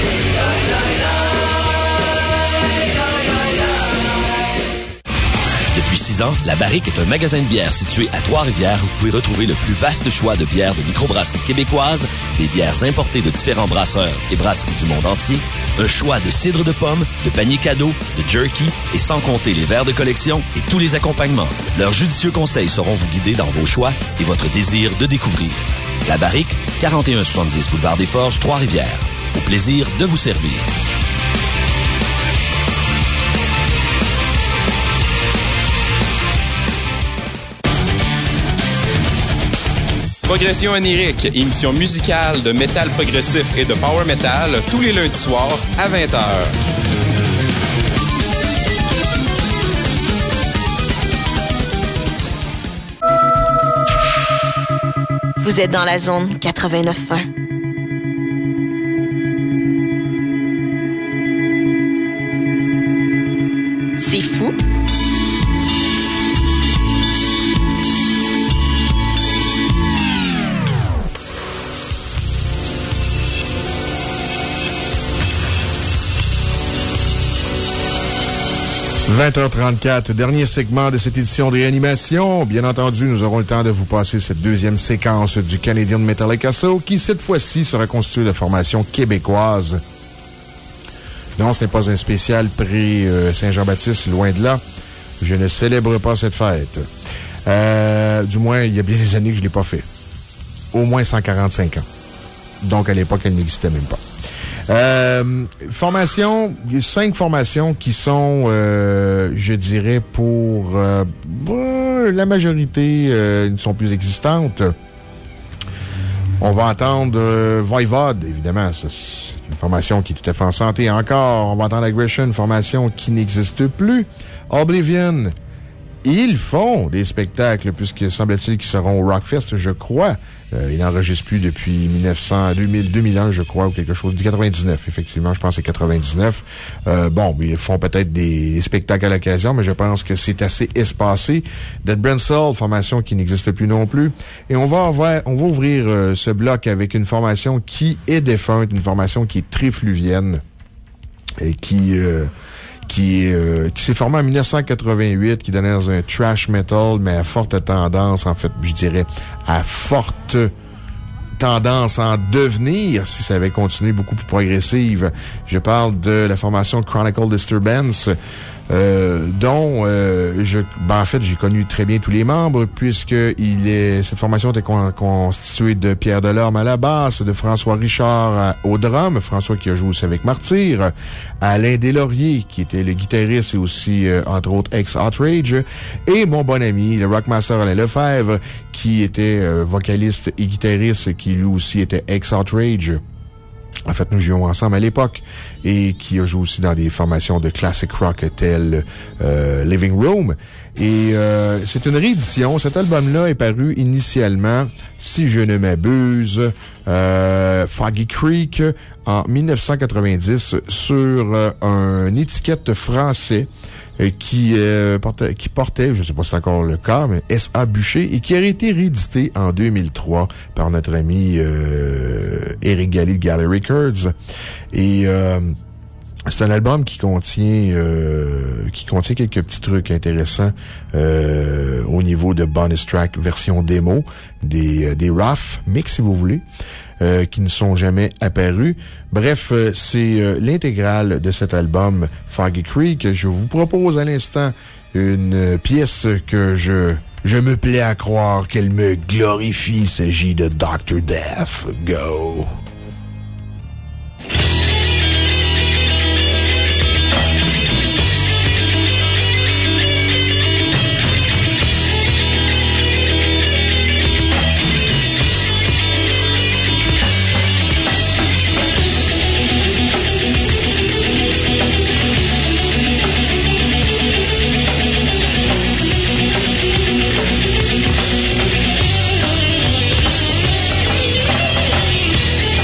Depuis six ans, La Barrique est un magasin de bière situé à Trois-Rivières où vous pouvez retrouver le plus vaste choix de bières de microbrasserie québécoises, des bières importées de différents brasseurs et brasseries du monde entier, un choix de cidre de pomme, de paniers cadeaux, de jerky et sans compter les verres de collection et tous les accompagnements. Leurs judicieux conseils sauront vous guider dans vos choix et votre désir de découvrir. La Barrique, quarante et un soixante-dix boulevard des Forges, Trois-Rivières. Au plaisir de vous servir. Progression onirique, émission musicale de métal progressif et de power metal tous les lundis soirs à vingt heures. Vous êtes dans la zone quatre-vingt-neuf un. C'est fou. vingt heures trente-quatre, dernier segment de cette édition de réanimation. Bien entendu, nous aurons le temps de vous passer cette deuxième séquence du Canadian Metallic Assault qui, cette fois-ci, sera constituée de formations québécoises. Non, ce n'est pas un spécial pré-Saint-Jean-Baptiste, loin de là. Je ne célèbre pas cette fête. Euh, du moins, il y a bien des années que je ne l'ai pas fait. Au moins cent quarante-cinq ans. Donc, à l'époque, elle n'existait même pas. Euh, formation, cinq formations qui sont, euh, je dirais, pour euh, la majorité, euh, ne sont plus existantes. On va entendre euh, Voivod, évidemment. Ça, c'est une formation qui est tout à fait en santé encore. On va entendre Aggression, une formation qui n'existe plus. Oblivion. Ils font des spectacles, puisque semble-t-il qu'ils seront au Rockfest, je crois. Euh, ils n'enregistrent plus depuis mille neuf cents, deux mille, deux mille un, je crois, ou quelque chose. Du quatre-vingt-dix-neuf, effectivement. Je pense que c'est quatre-vingt-dix-neuf. Euh, bon, ils font peut-être des, des spectacles à l'occasion, mais je pense que c'est assez espacé. Dead Brand Soul, formation qui n'existe plus non plus. Et on va ouvrir, on va ouvrir euh, ce bloc avec une formation qui est défunte, une formation qui est trifluvienne et qui... Euh, qui, euh, qui s'est formé en mille neuf cent quatre-vingt-huit, qui donnait dans un trash metal, mais à forte tendance, en fait, je dirais, à forte tendance à en devenir si ça avait continué beaucoup plus progressive. Je parle de la formation Chronicle Disturbance, euh, dont, euh, je, ben, en fait, j'ai connu très bien tous les membres, puisque il est, cette formation était con, constituée de Pierre Delorme à la basse, de François Richard à, au drum, François qui a joué aussi avec Martyr, Alain Deslauriers, qui était le guitariste et aussi, euh, entre autres, ex-Outrage, et mon bon ami, le rockmaster Alain Lefebvre, qui était euh, vocaliste et guitariste, qui lui aussi était ex-Outrage. En fait, nous jouions ensemble à l'époque et qui a joué aussi dans des formations de classic rock telles euh, Living Room. Et euh, c'est une réédition. Cet album-là est paru initialement, si je ne m'abuse, euh, Foggy Creek en mille neuf cent quatre-vingt-dix sur euh, un étiquette français qui, euh, portait, qui portait, je ne sais pas si c'est encore le cas, mais S A Bûcher, et qui a été réédité en deux mille trois par notre ami euh, Eric Galli de Gallery Records. Et euh, c'est un album qui contient, euh, qui contient quelques petits trucs intéressants euh, au niveau de bonus track version démo, des, des rough mix, si vous voulez. Euh, qui ne sont jamais apparus. Bref, euh, c'est euh, l'intégrale de cet album Foggy Creek. Je vous propose à l'instant une euh, pièce que je, je me plais à croire qu'elle me glorifie. Il s'agit de doctor Death. Go! We'll be right back.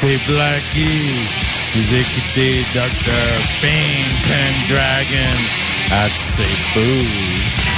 C'est Blackie. Vous écoutez docteur Pain Pendragon at C'est Fou.